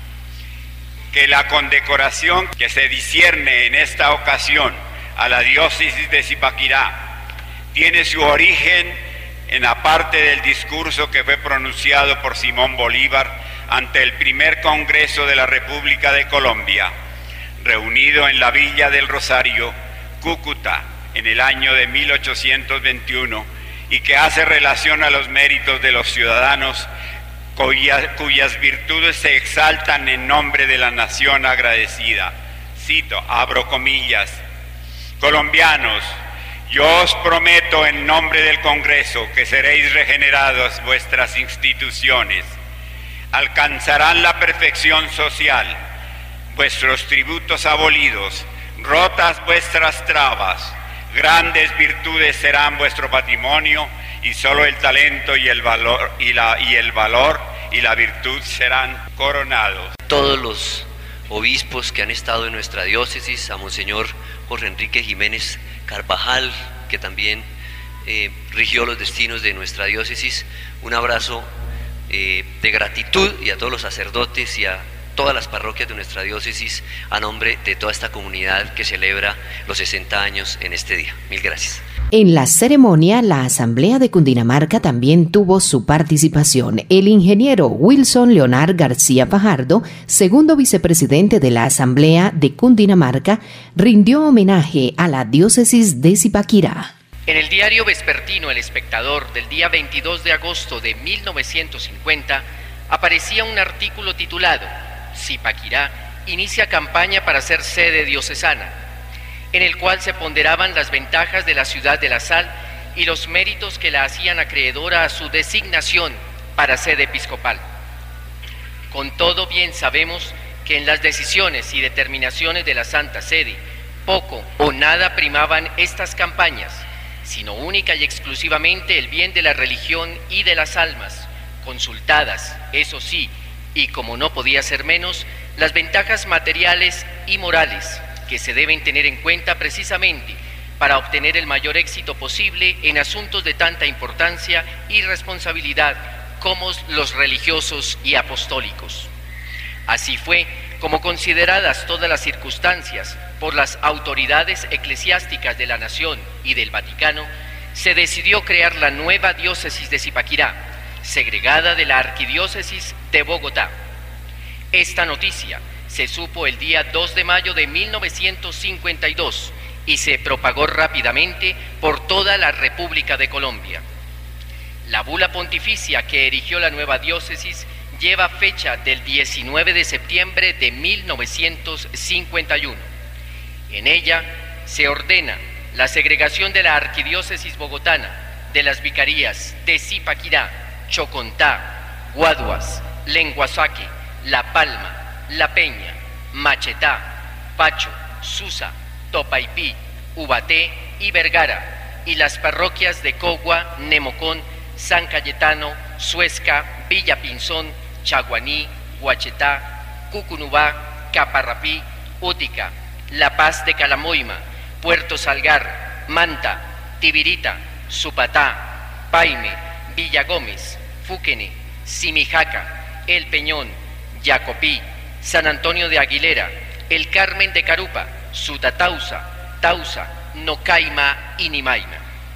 Speaker 15: Que la condecoración que se discierne en esta ocasión a la diócesis de Zipaquirá tiene su origen en la parte del discurso que fue pronunciado por Simón Bolívar ante el primer Congreso de la República de Colombia, reunido en la Villa del Rosario, Cúcuta, en el año de mil ochocientos veintiuno, y que hace relación a los méritos de los ciudadanos cuya, cuyas virtudes se exaltan en nombre de la nación agradecida. Cito, abro comillas: colombianos, yo os prometo en nombre del Congreso que seréis regenerados vuestras instituciones, alcanzarán la perfección social, vuestros tributos abolidos, rotas vuestras trabas, grandes virtudes serán vuestro patrimonio y solo el talento y el valor y la y el valor y la virtud serán coronados.
Speaker 16: Todos los obispos que han estado en nuestra diócesis, a Monseñor Jorge Enrique Jiménez Carvajal, que también eh, rigió los destinos de nuestra diócesis, un abrazo eh, de gratitud, y a todos los sacerdotes y a todas las parroquias de nuestra diócesis, a nombre de toda esta comunidad que celebra los sesenta años en este día. Mil gracias.
Speaker 3: En la ceremonia, la Asamblea de Cundinamarca también tuvo su participación. El ingeniero Wilson Leonard García Fajardo, segundo vicepresidente de la Asamblea de Cundinamarca, rindió homenaje a la diócesis de Zipaquirá.
Speaker 17: En el diario vespertino El Espectador del día veintidós de agosto de mil novecientos cincuenta aparecía un artículo titulado Zipaquirá inicia campaña para ser sede diocesana, en el cual se ponderaban las ventajas de la ciudad de la sal y los méritos que la hacían acreedora a su designación para sede episcopal. Con todo, bien sabemos que en las decisiones y determinaciones de la Santa Sede poco o nada primaban estas campañas, sino única y exclusivamente el bien de la religión y de las almas, consultadas, eso sí, y como no podía ser menos, las ventajas materiales y morales que se deben tener en cuenta precisamente para obtener el mayor éxito posible en asuntos de tanta importancia y responsabilidad como los religiosos y apostólicos. Así fue como, consideradas todas las circunstancias por las autoridades eclesiásticas de la Nación y del Vaticano, se decidió crear la nueva diócesis de Zipaquirá, segregada de la arquidiócesis de Bogotá. Esta noticia se supo el día dos de mayo de mil novecientos cincuenta y dos y se propagó rápidamente por toda la República de Colombia. La bula pontificia que erigió la nueva diócesis lleva fecha del diecinueve de septiembre de mil novecientos cincuenta y uno. En ella se ordena la segregación de la arquidiócesis bogotana de las vicarías de Zipaquirá, Chocontá, Guaduas, Lenguasaque, La Palma, La Peña, Machetá, Pacho, Susa, Topaipí, Ubaté y Vergara, y las parroquias de Cogua, Nemocón, San Cayetano, Suezca, Villa Pinzón, Chaguaní, Huachetá, Cucunubá, Caparrapí, Útica, La Paz de Calamoima, Puerto Salgar, Manta, Tibirita, Supatá, Paime, Villa Gómez, Fúquene, Simijaca, El Peñón, Yacopí, San Antonio de Aguilera, El Carmen de Carupa, Sutatausa, Tausa, Nocaima y Nimaima.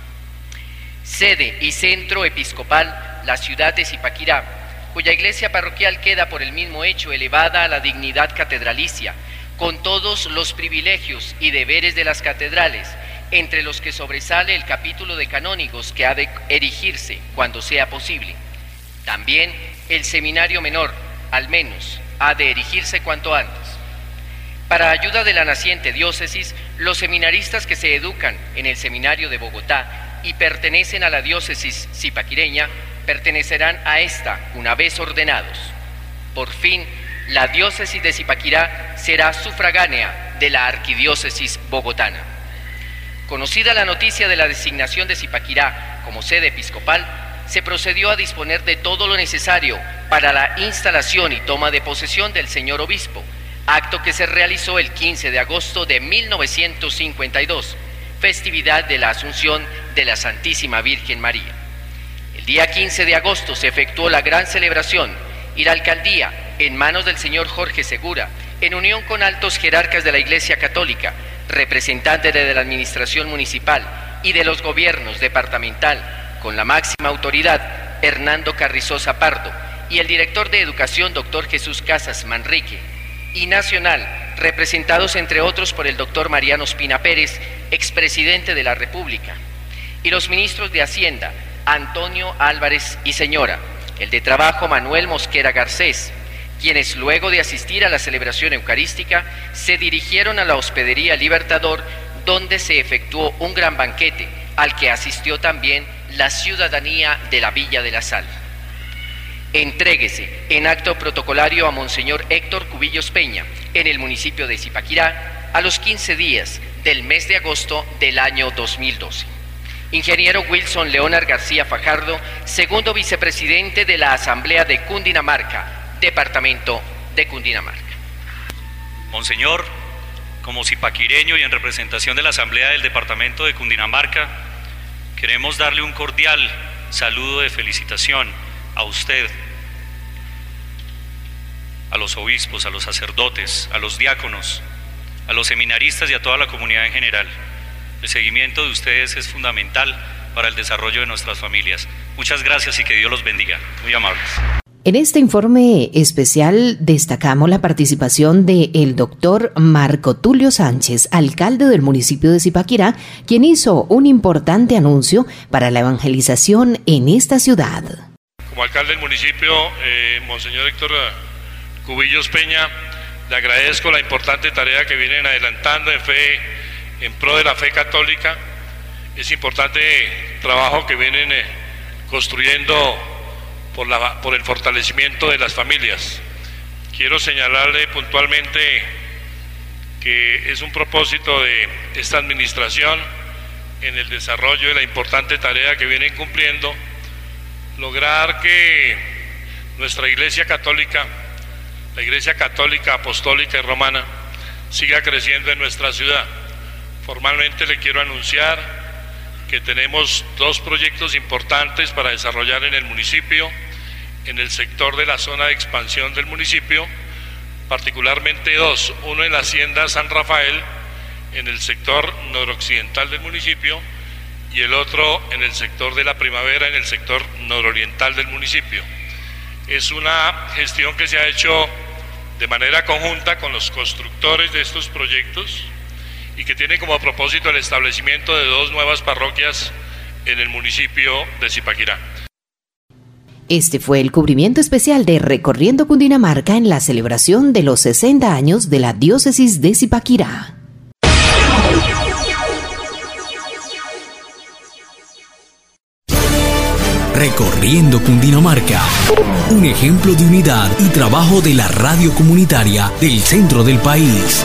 Speaker 17: Sede y centro episcopal, la ciudad de Zipaquirá, cuya iglesia parroquial queda por el mismo hecho elevada a la dignidad catedralicia, con todos los privilegios y deberes de las catedrales, entre los que sobresale el capítulo de canónigos que ha de erigirse cuando sea posible. También el seminario menor, al menos, ha de erigirse cuanto antes. Para ayuda de la naciente diócesis, los seminaristas que se educan en el seminario de Bogotá y pertenecen a la diócesis zipaquireña, pertenecerán a esta una vez ordenados. Por fin, la diócesis de Zipaquirá será sufragánea de la arquidiócesis bogotana. Conocida la noticia de la designación de Zipaquirá como sede episcopal, se procedió a disponer de todo lo necesario para la instalación y toma de posesión del señor obispo, acto que se realizó el quince de agosto de mil novecientos cincuenta y dos, festividad de la Asunción de la Santísima Virgen María. El día quince de agosto se efectuó la gran celebración y la alcaldía, en manos del señor Jorge Segura, en unión con altos jerarcas de la Iglesia Católica, representantes de la administración municipal y de los gobiernos departamental, con la máxima autoridad, Hernando Carrizosa Pardo, y el director de Educación, doctor Jesús Casas Manrique, y nacional, representados entre otros por el doctor Mariano Espina Pérez, expresidente de la República, y los ministros de Hacienda, Antonio Álvarez y Señora, el de Trabajo, Manuel Mosquera Garcés, quienes luego de asistir a la celebración eucarística se dirigieron a la hospedería Libertador, donde se efectuó un gran banquete, al que asistió también la ciudadanía de la Villa de la Sal. Entréguese en acto protocolario a Monseñor Héctor Cubillos Peña, en el municipio de Zipaquirá, a los quince días del mes de agosto del año dos mil doce. Ingeniero Wilson Leonard García Fajardo, segundo vicepresidente de la Asamblea de Cundinamarca, Departamento de Cundinamarca.
Speaker 18: Monseñor, como zipaquireño y en representación de la Asamblea del Departamento de Cundinamarca, queremos darle un cordial saludo de felicitación a usted, a los obispos, a los sacerdotes, a los diáconos, a los seminaristas y a toda la comunidad en general. El seguimiento de ustedes es fundamental para el desarrollo de nuestras familias. Muchas gracias y que Dios los bendiga. Muy amables.
Speaker 3: En este informe especial destacamos la participación del doctor Marco Tulio Sánchez, alcalde del municipio de Zipaquirá, quien hizo un importante anuncio para la evangelización en esta ciudad.
Speaker 19: Como alcalde del municipio, eh, Monseñor Héctor Cubillos Peña, le agradezco la importante tarea que vienen adelantando en fe, en pro de la fe católica. Es importante trabajo que vienen eh, construyendo Por, la, por el fortalecimiento de las familias. Quiero señalarle puntualmente que es un propósito de esta administración en el desarrollo de la importante tarea que vienen cumpliendo, lograr que nuestra Iglesia Católica, la Iglesia Católica Apostólica y Romana, siga creciendo en nuestra ciudad. Formalmente le quiero anunciar que tenemos dos proyectos importantes para desarrollar en el municipio, en el sector de la zona de expansión del municipio, particularmente dos, uno en la hacienda San Rafael, en el sector noroccidental del municipio, y el otro en el sector de la Primavera, en el sector nororiental del municipio. Es una gestión que se ha hecho de manera conjunta con los constructores de estos proyectos, y que tiene como propósito el establecimiento de dos nuevas parroquias en el municipio de Zipaquirá.
Speaker 3: Este fue el cubrimiento especial de Recorriendo Cundinamarca en la celebración de los sesenta años de la diócesis de Zipaquirá.
Speaker 1: Recorriendo Cundinamarca. Un ejemplo de unidad y trabajo de la radio comunitaria del centro del país.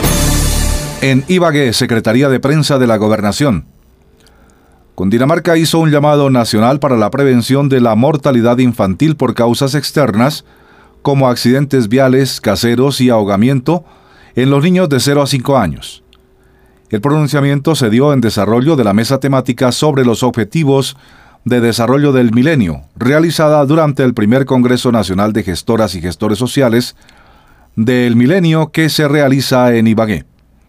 Speaker 4: En Ibagué, Secretaría de Prensa de la Gobernación. Cundinamarca hizo un llamado nacional para la prevención de la mortalidad infantil por causas externas, como accidentes viales, caseros y ahogamiento, en los niños de cero a cinco años. El pronunciamiento se dio en desarrollo de la mesa temática sobre los objetivos de desarrollo del milenio, realizada durante el primer Congreso Nacional de Gestoras y Gestores Sociales del Milenio que se realiza en Ibagué.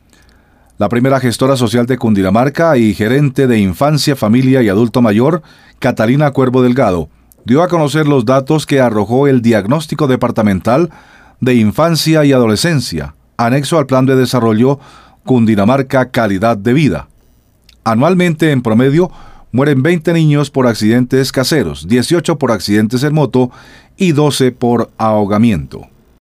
Speaker 4: La primera gestora social de Cundinamarca y gerente de Infancia, Familia y Adulto Mayor, Catalina Cuervo Delgado, dio a conocer los datos que arrojó el Diagnóstico Departamental de Infancia y Adolescencia, anexo al Plan de Desarrollo Cundinamarca Calidad de Vida. Anualmente, en promedio, mueren veinte niños por accidentes caseros, dieciocho por accidentes en moto y doce por ahogamiento.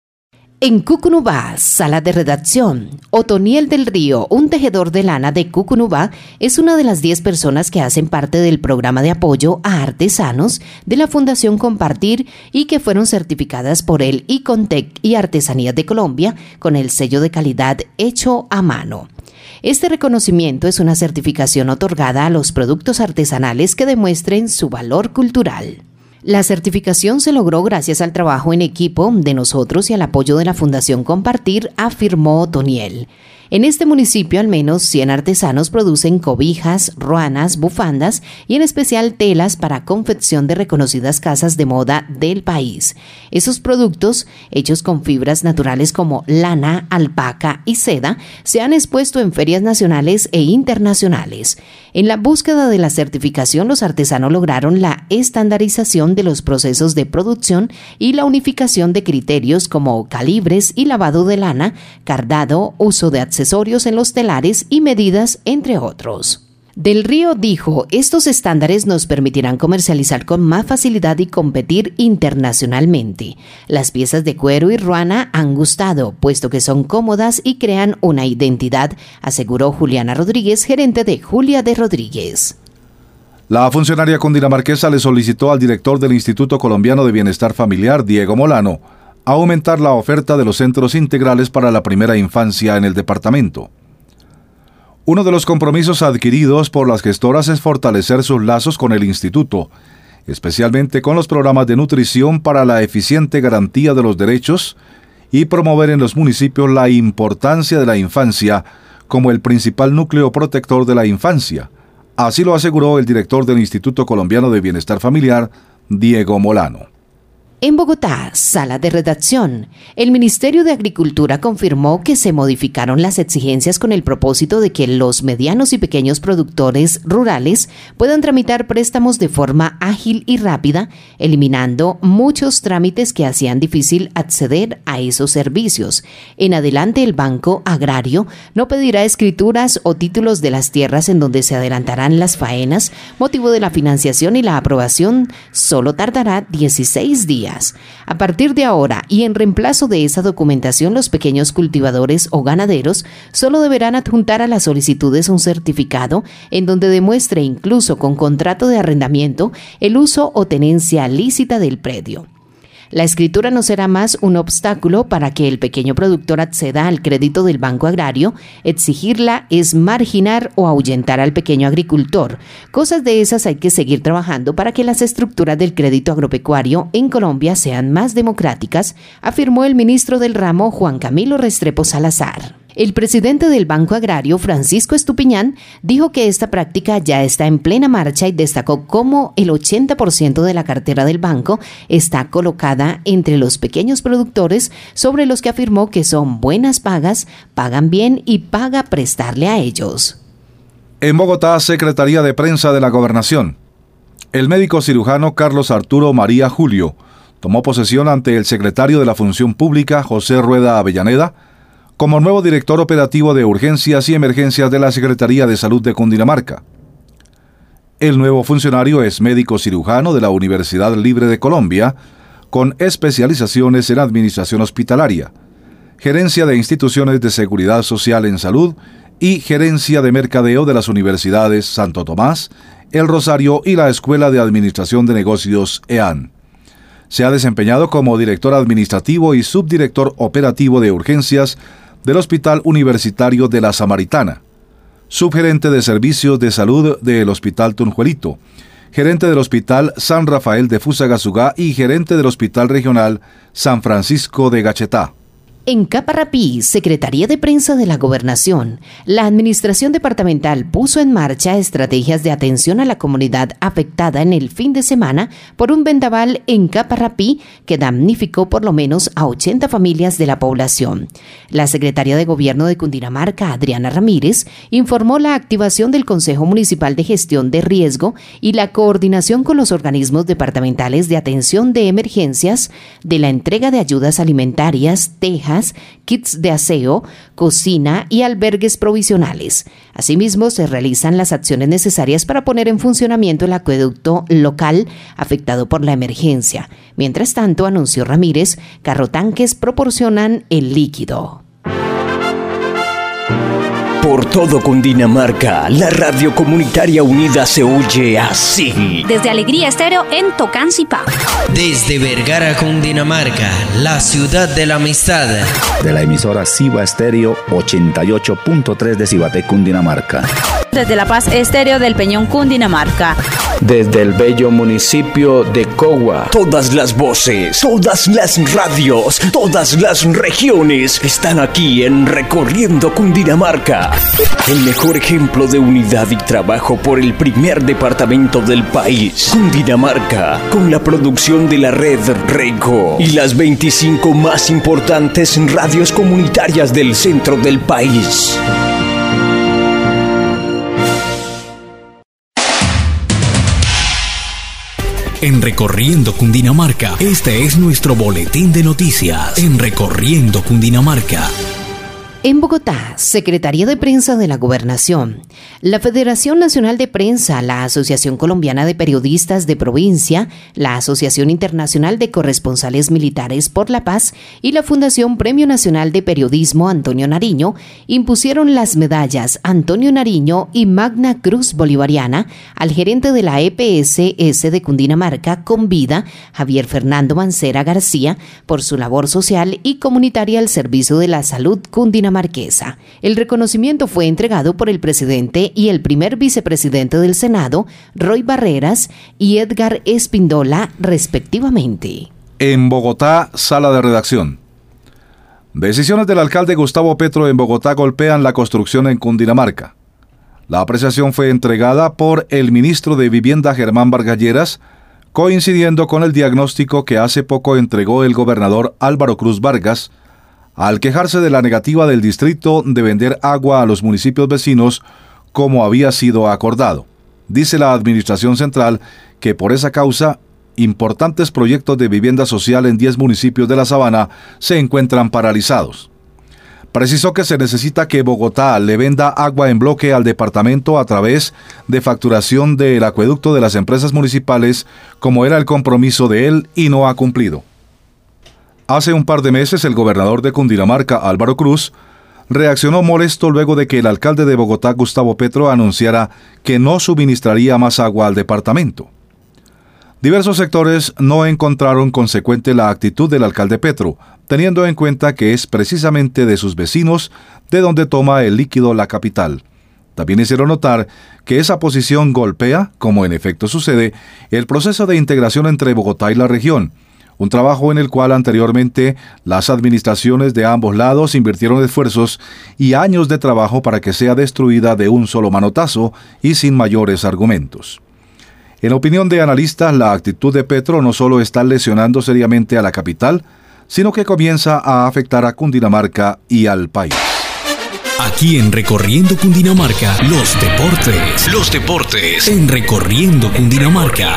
Speaker 3: En Cucunubá, sala de redacción, Otoniel del Río, un tejedor de lana de Cucunubá, es una de las diez personas que hacen parte del programa de apoyo a artesanos de la Fundación Compartir y que fueron certificadas por el ICONTEC y Artesanías de Colombia con el sello de calidad hecho a mano. Este reconocimiento es una certificación otorgada a los productos artesanales que demuestren su valor cultural. La certificación se logró gracias al trabajo en equipo de nosotros y al apoyo de la Fundación Compartir, afirmó Otoniel. En este municipio, al menos cien artesanos producen cobijas, ruanas, bufandas y en especial telas para confección de reconocidas casas de moda del país. Esos productos, hechos con fibras naturales como lana, alpaca y seda, se han expuesto en ferias nacionales e internacionales. En la búsqueda de la certificación, los artesanos lograron la estandarización de los procesos de producción y la unificación de criterios como calibres y lavado de lana, cardado, uso de accesorios en los telares y medidas, entre otros. Del Río dijo, estos estándares nos permitirán comercializar con más facilidad y competir internacionalmente. Las piezas de cuero y ruana han gustado, puesto que son cómodas y crean una identidad, aseguró Juliana Rodríguez, gerente de Julia de Rodríguez.
Speaker 4: La funcionaria cundinamarquesa le solicitó al director del Instituto Colombiano de Bienestar Familiar, Diego Molano, aumentar la oferta de los centros integrales para la primera infancia en el departamento. Uno de los compromisos adquiridos por las gestoras es fortalecer sus lazos con el instituto, especialmente con los programas de nutrición para la eficiente garantía de los derechos y promover en los municipios la importancia de la infancia como el principal núcleo protector de la infancia. Así lo aseguró el director del Instituto Colombiano de Bienestar Familiar, Diego Molano.
Speaker 3: En Bogotá, sala de redacción, el Ministerio de Agricultura confirmó que se modificaron las exigencias con el propósito de que los medianos y pequeños productores rurales puedan tramitar préstamos de forma ágil y rápida, eliminando muchos trámites que hacían difícil acceder a esos servicios. En adelante, el Banco Agrario no pedirá escrituras o títulos de las tierras en donde se adelantarán las faenas, motivo de la financiación y la aprobación solo tardará dieciséis días. A partir de ahora y en reemplazo de esa documentación, los pequeños cultivadores o ganaderos solo deberán adjuntar a las solicitudes un certificado en donde demuestre, incluso con contrato de arrendamiento, el uso o tenencia lícita del predio. La escritura no será más un obstáculo para que el pequeño productor acceda al crédito del Banco Agrario. Exigirla es marginar o ahuyentar al pequeño agricultor. Cosas de esas hay que seguir trabajando para que las estructuras del crédito agropecuario en Colombia sean más democráticas, afirmó el ministro del ramo, Juan Camilo Restrepo Salazar. El presidente del Banco Agrario, Francisco Estupiñán, dijo que esta práctica ya está en plena marcha y destacó cómo el ochenta por ciento de la cartera del banco está colocada entre los pequeños productores, sobre los que afirmó que son buenas pagas, pagan bien y paga prestarle a ellos.
Speaker 4: En Bogotá, Secretaría de Prensa de la Gobernación. El médico cirujano Carlos Arturo María Julio tomó posesión ante el secretario de la Función Pública, José Rueda Avellaneda, como nuevo director operativo de urgencias y emergencias de la Secretaría de Salud de Cundinamarca. El nuevo funcionario es médico cirujano de la Universidad Libre de Colombia, con especializaciones en administración hospitalaria, gerencia de instituciones de seguridad social en salud y gerencia de mercadeo de las universidades Santo Tomás, El Rosario y la Escuela de Administración de Negocios E A N. Se ha desempeñado como director administrativo y subdirector operativo de urgencias del Hospital Universitario de la Samaritana, subgerente de servicios de salud del Hospital Tunjuelito, gerente del Hospital San Rafael de Fusagasugá y gerente del Hospital Regional San Francisco de Gachetá.
Speaker 3: En Caparrapí, Secretaría de Prensa de la Gobernación, la Administración Departamental puso en marcha estrategias de atención a la comunidad afectada en el fin de semana por un vendaval en Caparrapí que damnificó por lo menos a ochenta familias de la población. La Secretaria de Gobierno de Cundinamarca, Adriana Ramírez, informó la activación del Consejo Municipal de Gestión de Riesgo y la coordinación con los organismos departamentales de atención de emergencias de la entrega de ayudas alimentarias, tejas, kits de aseo, cocina y albergues provisionales. Asimismo, se realizan las acciones necesarias para poner en funcionamiento el acueducto local afectado por la emergencia. Mientras tanto, anunció Ramírez, carrotanques proporcionan el líquido.
Speaker 1: Por todo Cundinamarca, la radio comunitaria unida se oye así.
Speaker 10: Desde Alegría Estéreo en Tocancipá.
Speaker 20: Desde Vergara, Cundinamarca, la ciudad de la amistad.
Speaker 21: De la emisora Ciba Estéreo ochenta y ocho punto tres de Cibaté, Cundinamarca.
Speaker 22: Desde La Paz Estéreo del Peñón, Cundinamarca.
Speaker 23: Desde el bello municipio de Cogua.
Speaker 1: Todas las voces, todas las radios, todas las regiones están aquí en Recorriendo Cundinamarca. El mejor ejemplo de unidad y trabajo por el primer departamento del país, Cundinamarca, con la producción de la red Rego y las veinticinco más importantes radios comunitarias del centro del país. En Recorriendo Cundinamarca, este es nuestro boletín de noticias. En Recorriendo Cundinamarca.
Speaker 3: En Bogotá, Secretaría de Prensa de la Gobernación, la Federación Nacional de Prensa, la Asociación Colombiana de Periodistas de Provincia, la Asociación Internacional de Corresponsales Militares por la Paz y la Fundación Premio Nacional de Periodismo Antonio Nariño impusieron las medallas Antonio Nariño y Magna Cruz Bolivariana al gerente de la E P S S de Cundinamarca con vida, Javier Fernando Mancera García, por su labor social y comunitaria al servicio de la salud cundinamarquesa. Marquesa. El reconocimiento fue entregado por el presidente y el primer vicepresidente del Senado, Roy Barreras y Edgar Espindola, respectivamente.
Speaker 4: En Bogotá, sala de redacción. Decisiones del alcalde Gustavo Petro en Bogotá golpean la construcción en Cundinamarca. La apreciación fue entregada por el ministro de Vivienda Germán Vargas Lleras, coincidiendo con el diagnóstico que hace poco entregó el gobernador Álvaro Cruz Vargas, al quejarse de la negativa del distrito de vender agua a los municipios vecinos como había sido acordado. Dice la Administración Central que por esa causa, importantes proyectos de vivienda social en diez municipios de la Sabana se encuentran paralizados. Precisó que se necesita que Bogotá le venda agua en bloque al departamento a través de facturación del acueducto de las empresas municipales, como era el compromiso de él y no ha cumplido. Hace un par de meses, el gobernador de Cundinamarca, Álvaro Cruz, reaccionó molesto luego de que el alcalde de Bogotá, Gustavo Petro, anunciara que no suministraría más agua al departamento. Diversos sectores no encontraron consecuente la actitud del alcalde Petro, teniendo en cuenta que es precisamente de sus vecinos de donde toma el líquido la capital. También hicieron notar que esa posición golpea, como en efecto sucede, el proceso de integración entre Bogotá y la región, un trabajo en el cual anteriormente las administraciones de ambos lados invirtieron esfuerzos y años de trabajo para que sea destruida de un solo manotazo y sin mayores argumentos. En opinión de analistas, la actitud de Petro no solo está lesionando seriamente a la capital, sino que comienza a afectar a Cundinamarca y al país.
Speaker 1: Aquí en Recorriendo Cundinamarca, los deportes. Los deportes en Recorriendo Cundinamarca.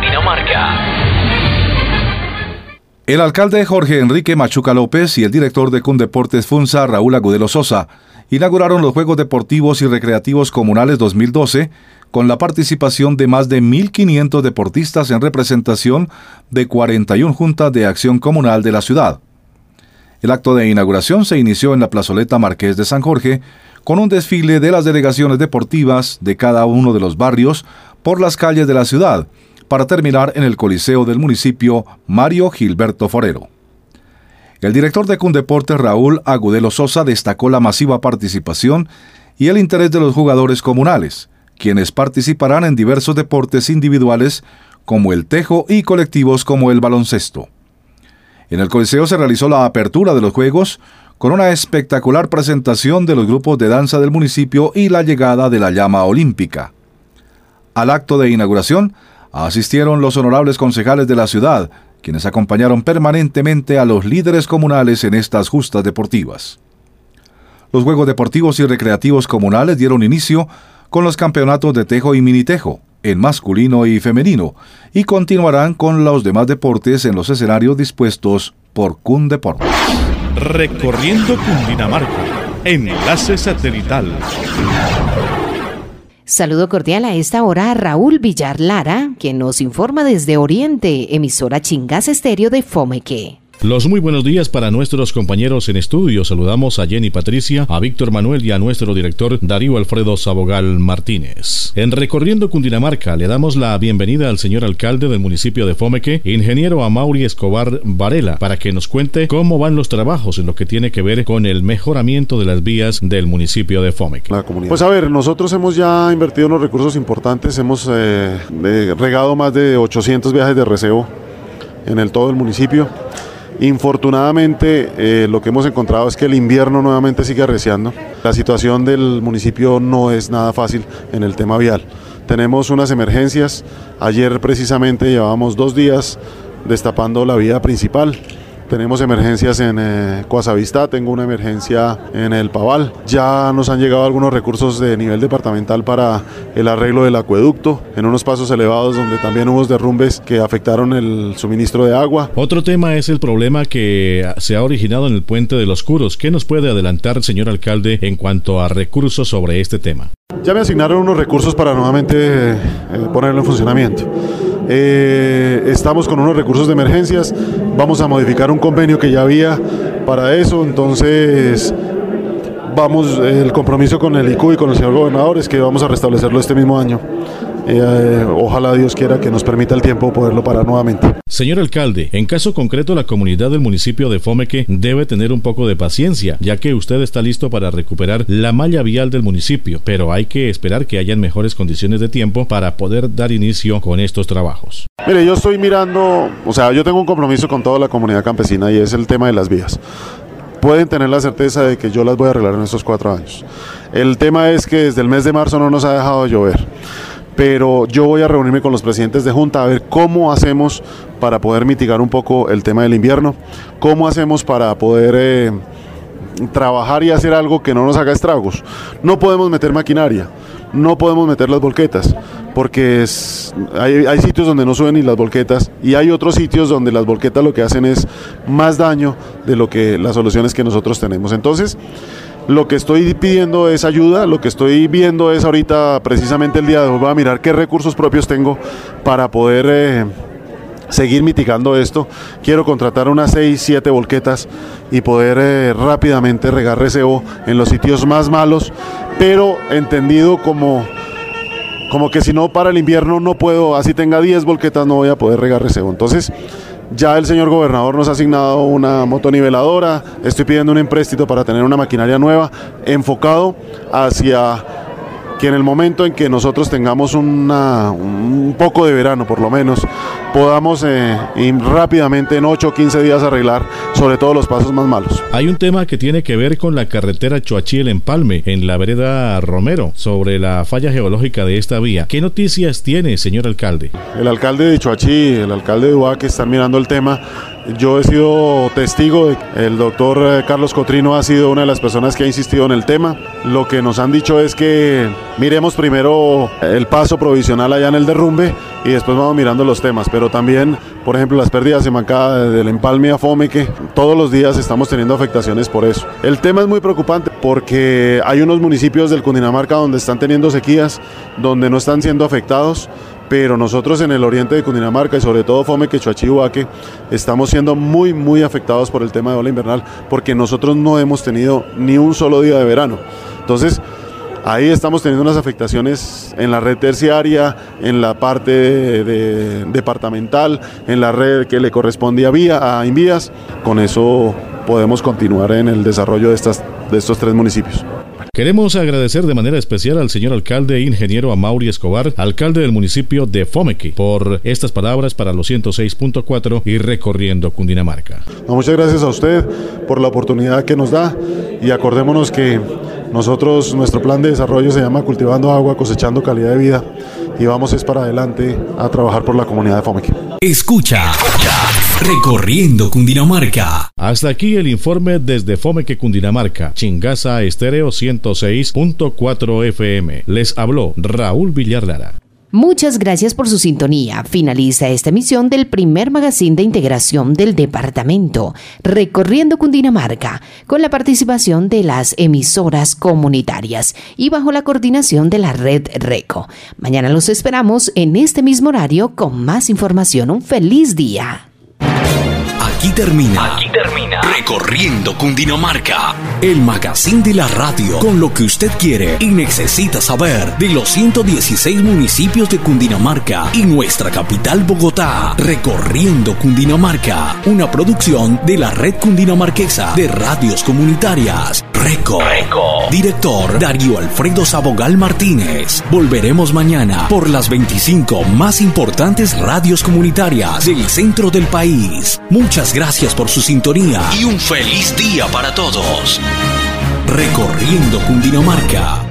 Speaker 4: El alcalde Jorge Enrique Machuca López y el director de Cundeportes Funza, Raúl Agudelo Sosa, inauguraron los Juegos Deportivos y Recreativos Comunales dos mil doce con la participación de más de mil quinientos deportistas en representación de cuarenta y una juntas de acción comunal de la ciudad. El acto de inauguración se inició en la plazoleta Marqués de San Jorge con un desfile de las delegaciones deportivas de cada uno de los barrios por las calles de la ciudad, para terminar en el Coliseo del municipio Mario Gilberto Forero. El director de Cundeportes, Raúl Agudelo Sosa, destacó la masiva participación y el interés de los jugadores comunales, quienes participarán en diversos deportes individuales como el tejo y colectivos como el baloncesto. En el Coliseo se realizó la apertura de los Juegos con una espectacular presentación de los grupos de danza del municipio y la llegada de la llama olímpica. Al acto de inauguración asistieron los honorables concejales de la ciudad, quienes acompañaron permanentemente a los líderes comunales en estas justas deportivas. Los Juegos Deportivos y Recreativos Comunales dieron inicio con los campeonatos de tejo y minitejo, en masculino y femenino, y continuarán con los demás deportes en los escenarios dispuestos por Cundeportes.
Speaker 5: Recorriendo Cundinamarca, enlace satelital.
Speaker 3: Saludo cordial a esta hora a Raúl Villar Lara, quien nos informa desde Oriente, emisora Chingas Estéreo de Fomeque.
Speaker 5: Los muy buenos días para nuestros compañeros en estudio. Saludamos a Jenny Patricia, a Víctor Manuel y a nuestro director Darío Alfredo Sabogal Martínez. En Recorriendo Cundinamarca le damos la bienvenida al señor alcalde del municipio de Fomeque, ingeniero Amaury Escobar Varela, para que nos cuente cómo van los trabajos en lo que tiene que ver con el mejoramiento de las vías del municipio de Fomeque.
Speaker 6: Pues a ver, nosotros hemos ya invertido unos recursos importantes, hemos eh, regado más de ochocientos viajes de recebo en el todo el municipio. Infortunadamente, eh, lo que hemos encontrado es que el invierno nuevamente sigue arreciando. La situación del municipio no es nada fácil en el tema vial. Tenemos unas emergencias. Ayer precisamente llevábamos dos días destapando la vía principal. Tenemos emergencias en eh, Coazavistá, tengo una emergencia en el Paval. Ya nos han llegado algunos recursos de nivel departamental para el arreglo del acueducto, en unos pasos elevados donde también hubo derrumbes que afectaron el suministro de agua.
Speaker 5: Otro tema es el problema que se ha originado en el Puente de los Curos. ¿Qué nos puede adelantar, señor alcalde, en cuanto a recursos sobre este tema?
Speaker 6: Ya me asignaron unos recursos para nuevamente eh, ponerlo en funcionamiento. Eh, estamos con unos recursos de emergencias, vamos a modificar un convenio que ya había para eso, entonces vamos, el compromiso con el I C U y con el señor gobernador es que vamos a restablecerlo este mismo año. Eh, ojalá Dios quiera que nos permita el tiempo poderlo parar nuevamente.
Speaker 5: Señor alcalde, en caso concreto la comunidad del municipio de Fomeque debe tener un poco de paciencia, ya que usted está listo para recuperar la malla vial del municipio, pero hay que esperar que hayan mejores condiciones de tiempo para poder dar inicio con estos trabajos.
Speaker 6: Mire, yo estoy mirando, o sea, yo tengo un compromiso con toda la comunidad campesina y es el tema de las vías. Pueden tener la certeza de que yo las voy a arreglar en estos cuatro años. El tema es que desde el mes de marzo no nos ha dejado de llover. Pero yo voy a reunirme con los presidentes de junta a ver cómo hacemos para poder mitigar un poco el tema del invierno, cómo hacemos para poder eh, trabajar y hacer algo que no nos haga estragos. No podemos meter maquinaria, no podemos meter las volquetas, porque es, hay, hay sitios donde no suben ni las volquetas y hay otros sitios donde las volquetas lo que hacen es más daño de lo que las soluciones que nosotros tenemos. Entonces, lo que estoy pidiendo es ayuda, lo que estoy viendo es ahorita, precisamente el día de hoy, voy a mirar qué recursos propios tengo para poder eh, seguir mitigando esto. Quiero contratar unas seis, siete volquetas y poder eh, rápidamente regar recebo en los sitios más malos, pero entendido como, como que si no para el invierno no puedo, así tenga diez volquetas no voy a poder regar recebo. Entonces, ya el señor gobernador nos ha asignado una motoniveladora, estoy pidiendo un empréstito para tener una maquinaria nueva, enfocado hacia que en el momento en que nosotros tengamos una, un poco de verano por lo menos, podamos eh, ir rápidamente en ocho o quince días arreglar sobre todo los pasos más malos.
Speaker 5: Hay un tema que tiene que ver con la carretera Choachí El Empalme, en la vereda Romero, sobre la falla geológica de esta vía. ¿Qué noticias tiene, señor alcalde?
Speaker 6: El alcalde de Choachí, el alcalde de Ubaque están mirando el tema. Yo he sido testigo, el doctor Carlos Cotrino ha sido una de las personas que ha insistido en el tema. Lo que nos han dicho es que miremos primero el paso provisional allá en el derrumbe y después vamos mirando los temas, pero también, por ejemplo, las pérdidas en bancada del Empalme a Fomeque, todos los días estamos teniendo afectaciones por eso. El tema es muy preocupante porque hay unos municipios del Cundinamarca donde están teniendo sequías, donde no están siendo afectados, pero nosotros en el oriente de Cundinamarca y sobre todo Fomeque, Choachí, Ubaque, estamos siendo muy, muy afectados por el tema de ola invernal porque nosotros no hemos tenido ni un solo día de verano. Entonces, Ahí estamos teniendo unas afectaciones en la red terciaria, en la parte de, de, departamental, en la red que le corresponde a, vía, a Invías. Con eso podemos continuar en el desarrollo de, estas, de estos tres municipios.
Speaker 5: Queremos agradecer de manera especial al señor alcalde e ingeniero Amaury Escobar, alcalde del municipio de Fomeque, por estas palabras para los ciento seis punto cuatro y Recorriendo Cundinamarca.
Speaker 6: No, muchas gracias a usted por la oportunidad que nos da, y acordémonos que nosotros, nuestro plan de desarrollo se llama Cultivando Agua, Cosechando Calidad de Vida, y vamos es para adelante a trabajar por la comunidad de Fomeque.
Speaker 1: Escucha, Recorriendo Cundinamarca.
Speaker 5: Hasta aquí el informe desde Fomeque, Cundinamarca, Chingaza Estéreo ciento seis punto cuatro F M. Les habló Raúl Villar Lara.
Speaker 3: Muchas gracias por su sintonía. Finaliza esta emisión del primer magazine de integración del departamento, Recorriendo Cundinamarca, con la participación de las emisoras comunitarias y bajo la coordinación de la red RECO. Mañana los esperamos en este mismo horario con más información. Un feliz día.
Speaker 1: Aquí termina, Aquí termina Recorriendo Cundinamarca, el magazine de la radio con lo que usted quiere y necesita saber de los ciento dieciséis municipios de Cundinamarca y nuestra capital Bogotá. Recorriendo Cundinamarca, una producción de la red cundinamarquesa de radios comunitarias, RECO. RECO. Director Darío Alfredo Sabogal Martínez. Volveremos mañana por las veinticinco más importantes radios comunitarias del centro del país. Muchas gracias por su sintonía y un feliz día para todos. Recorriendo Cundinamarca.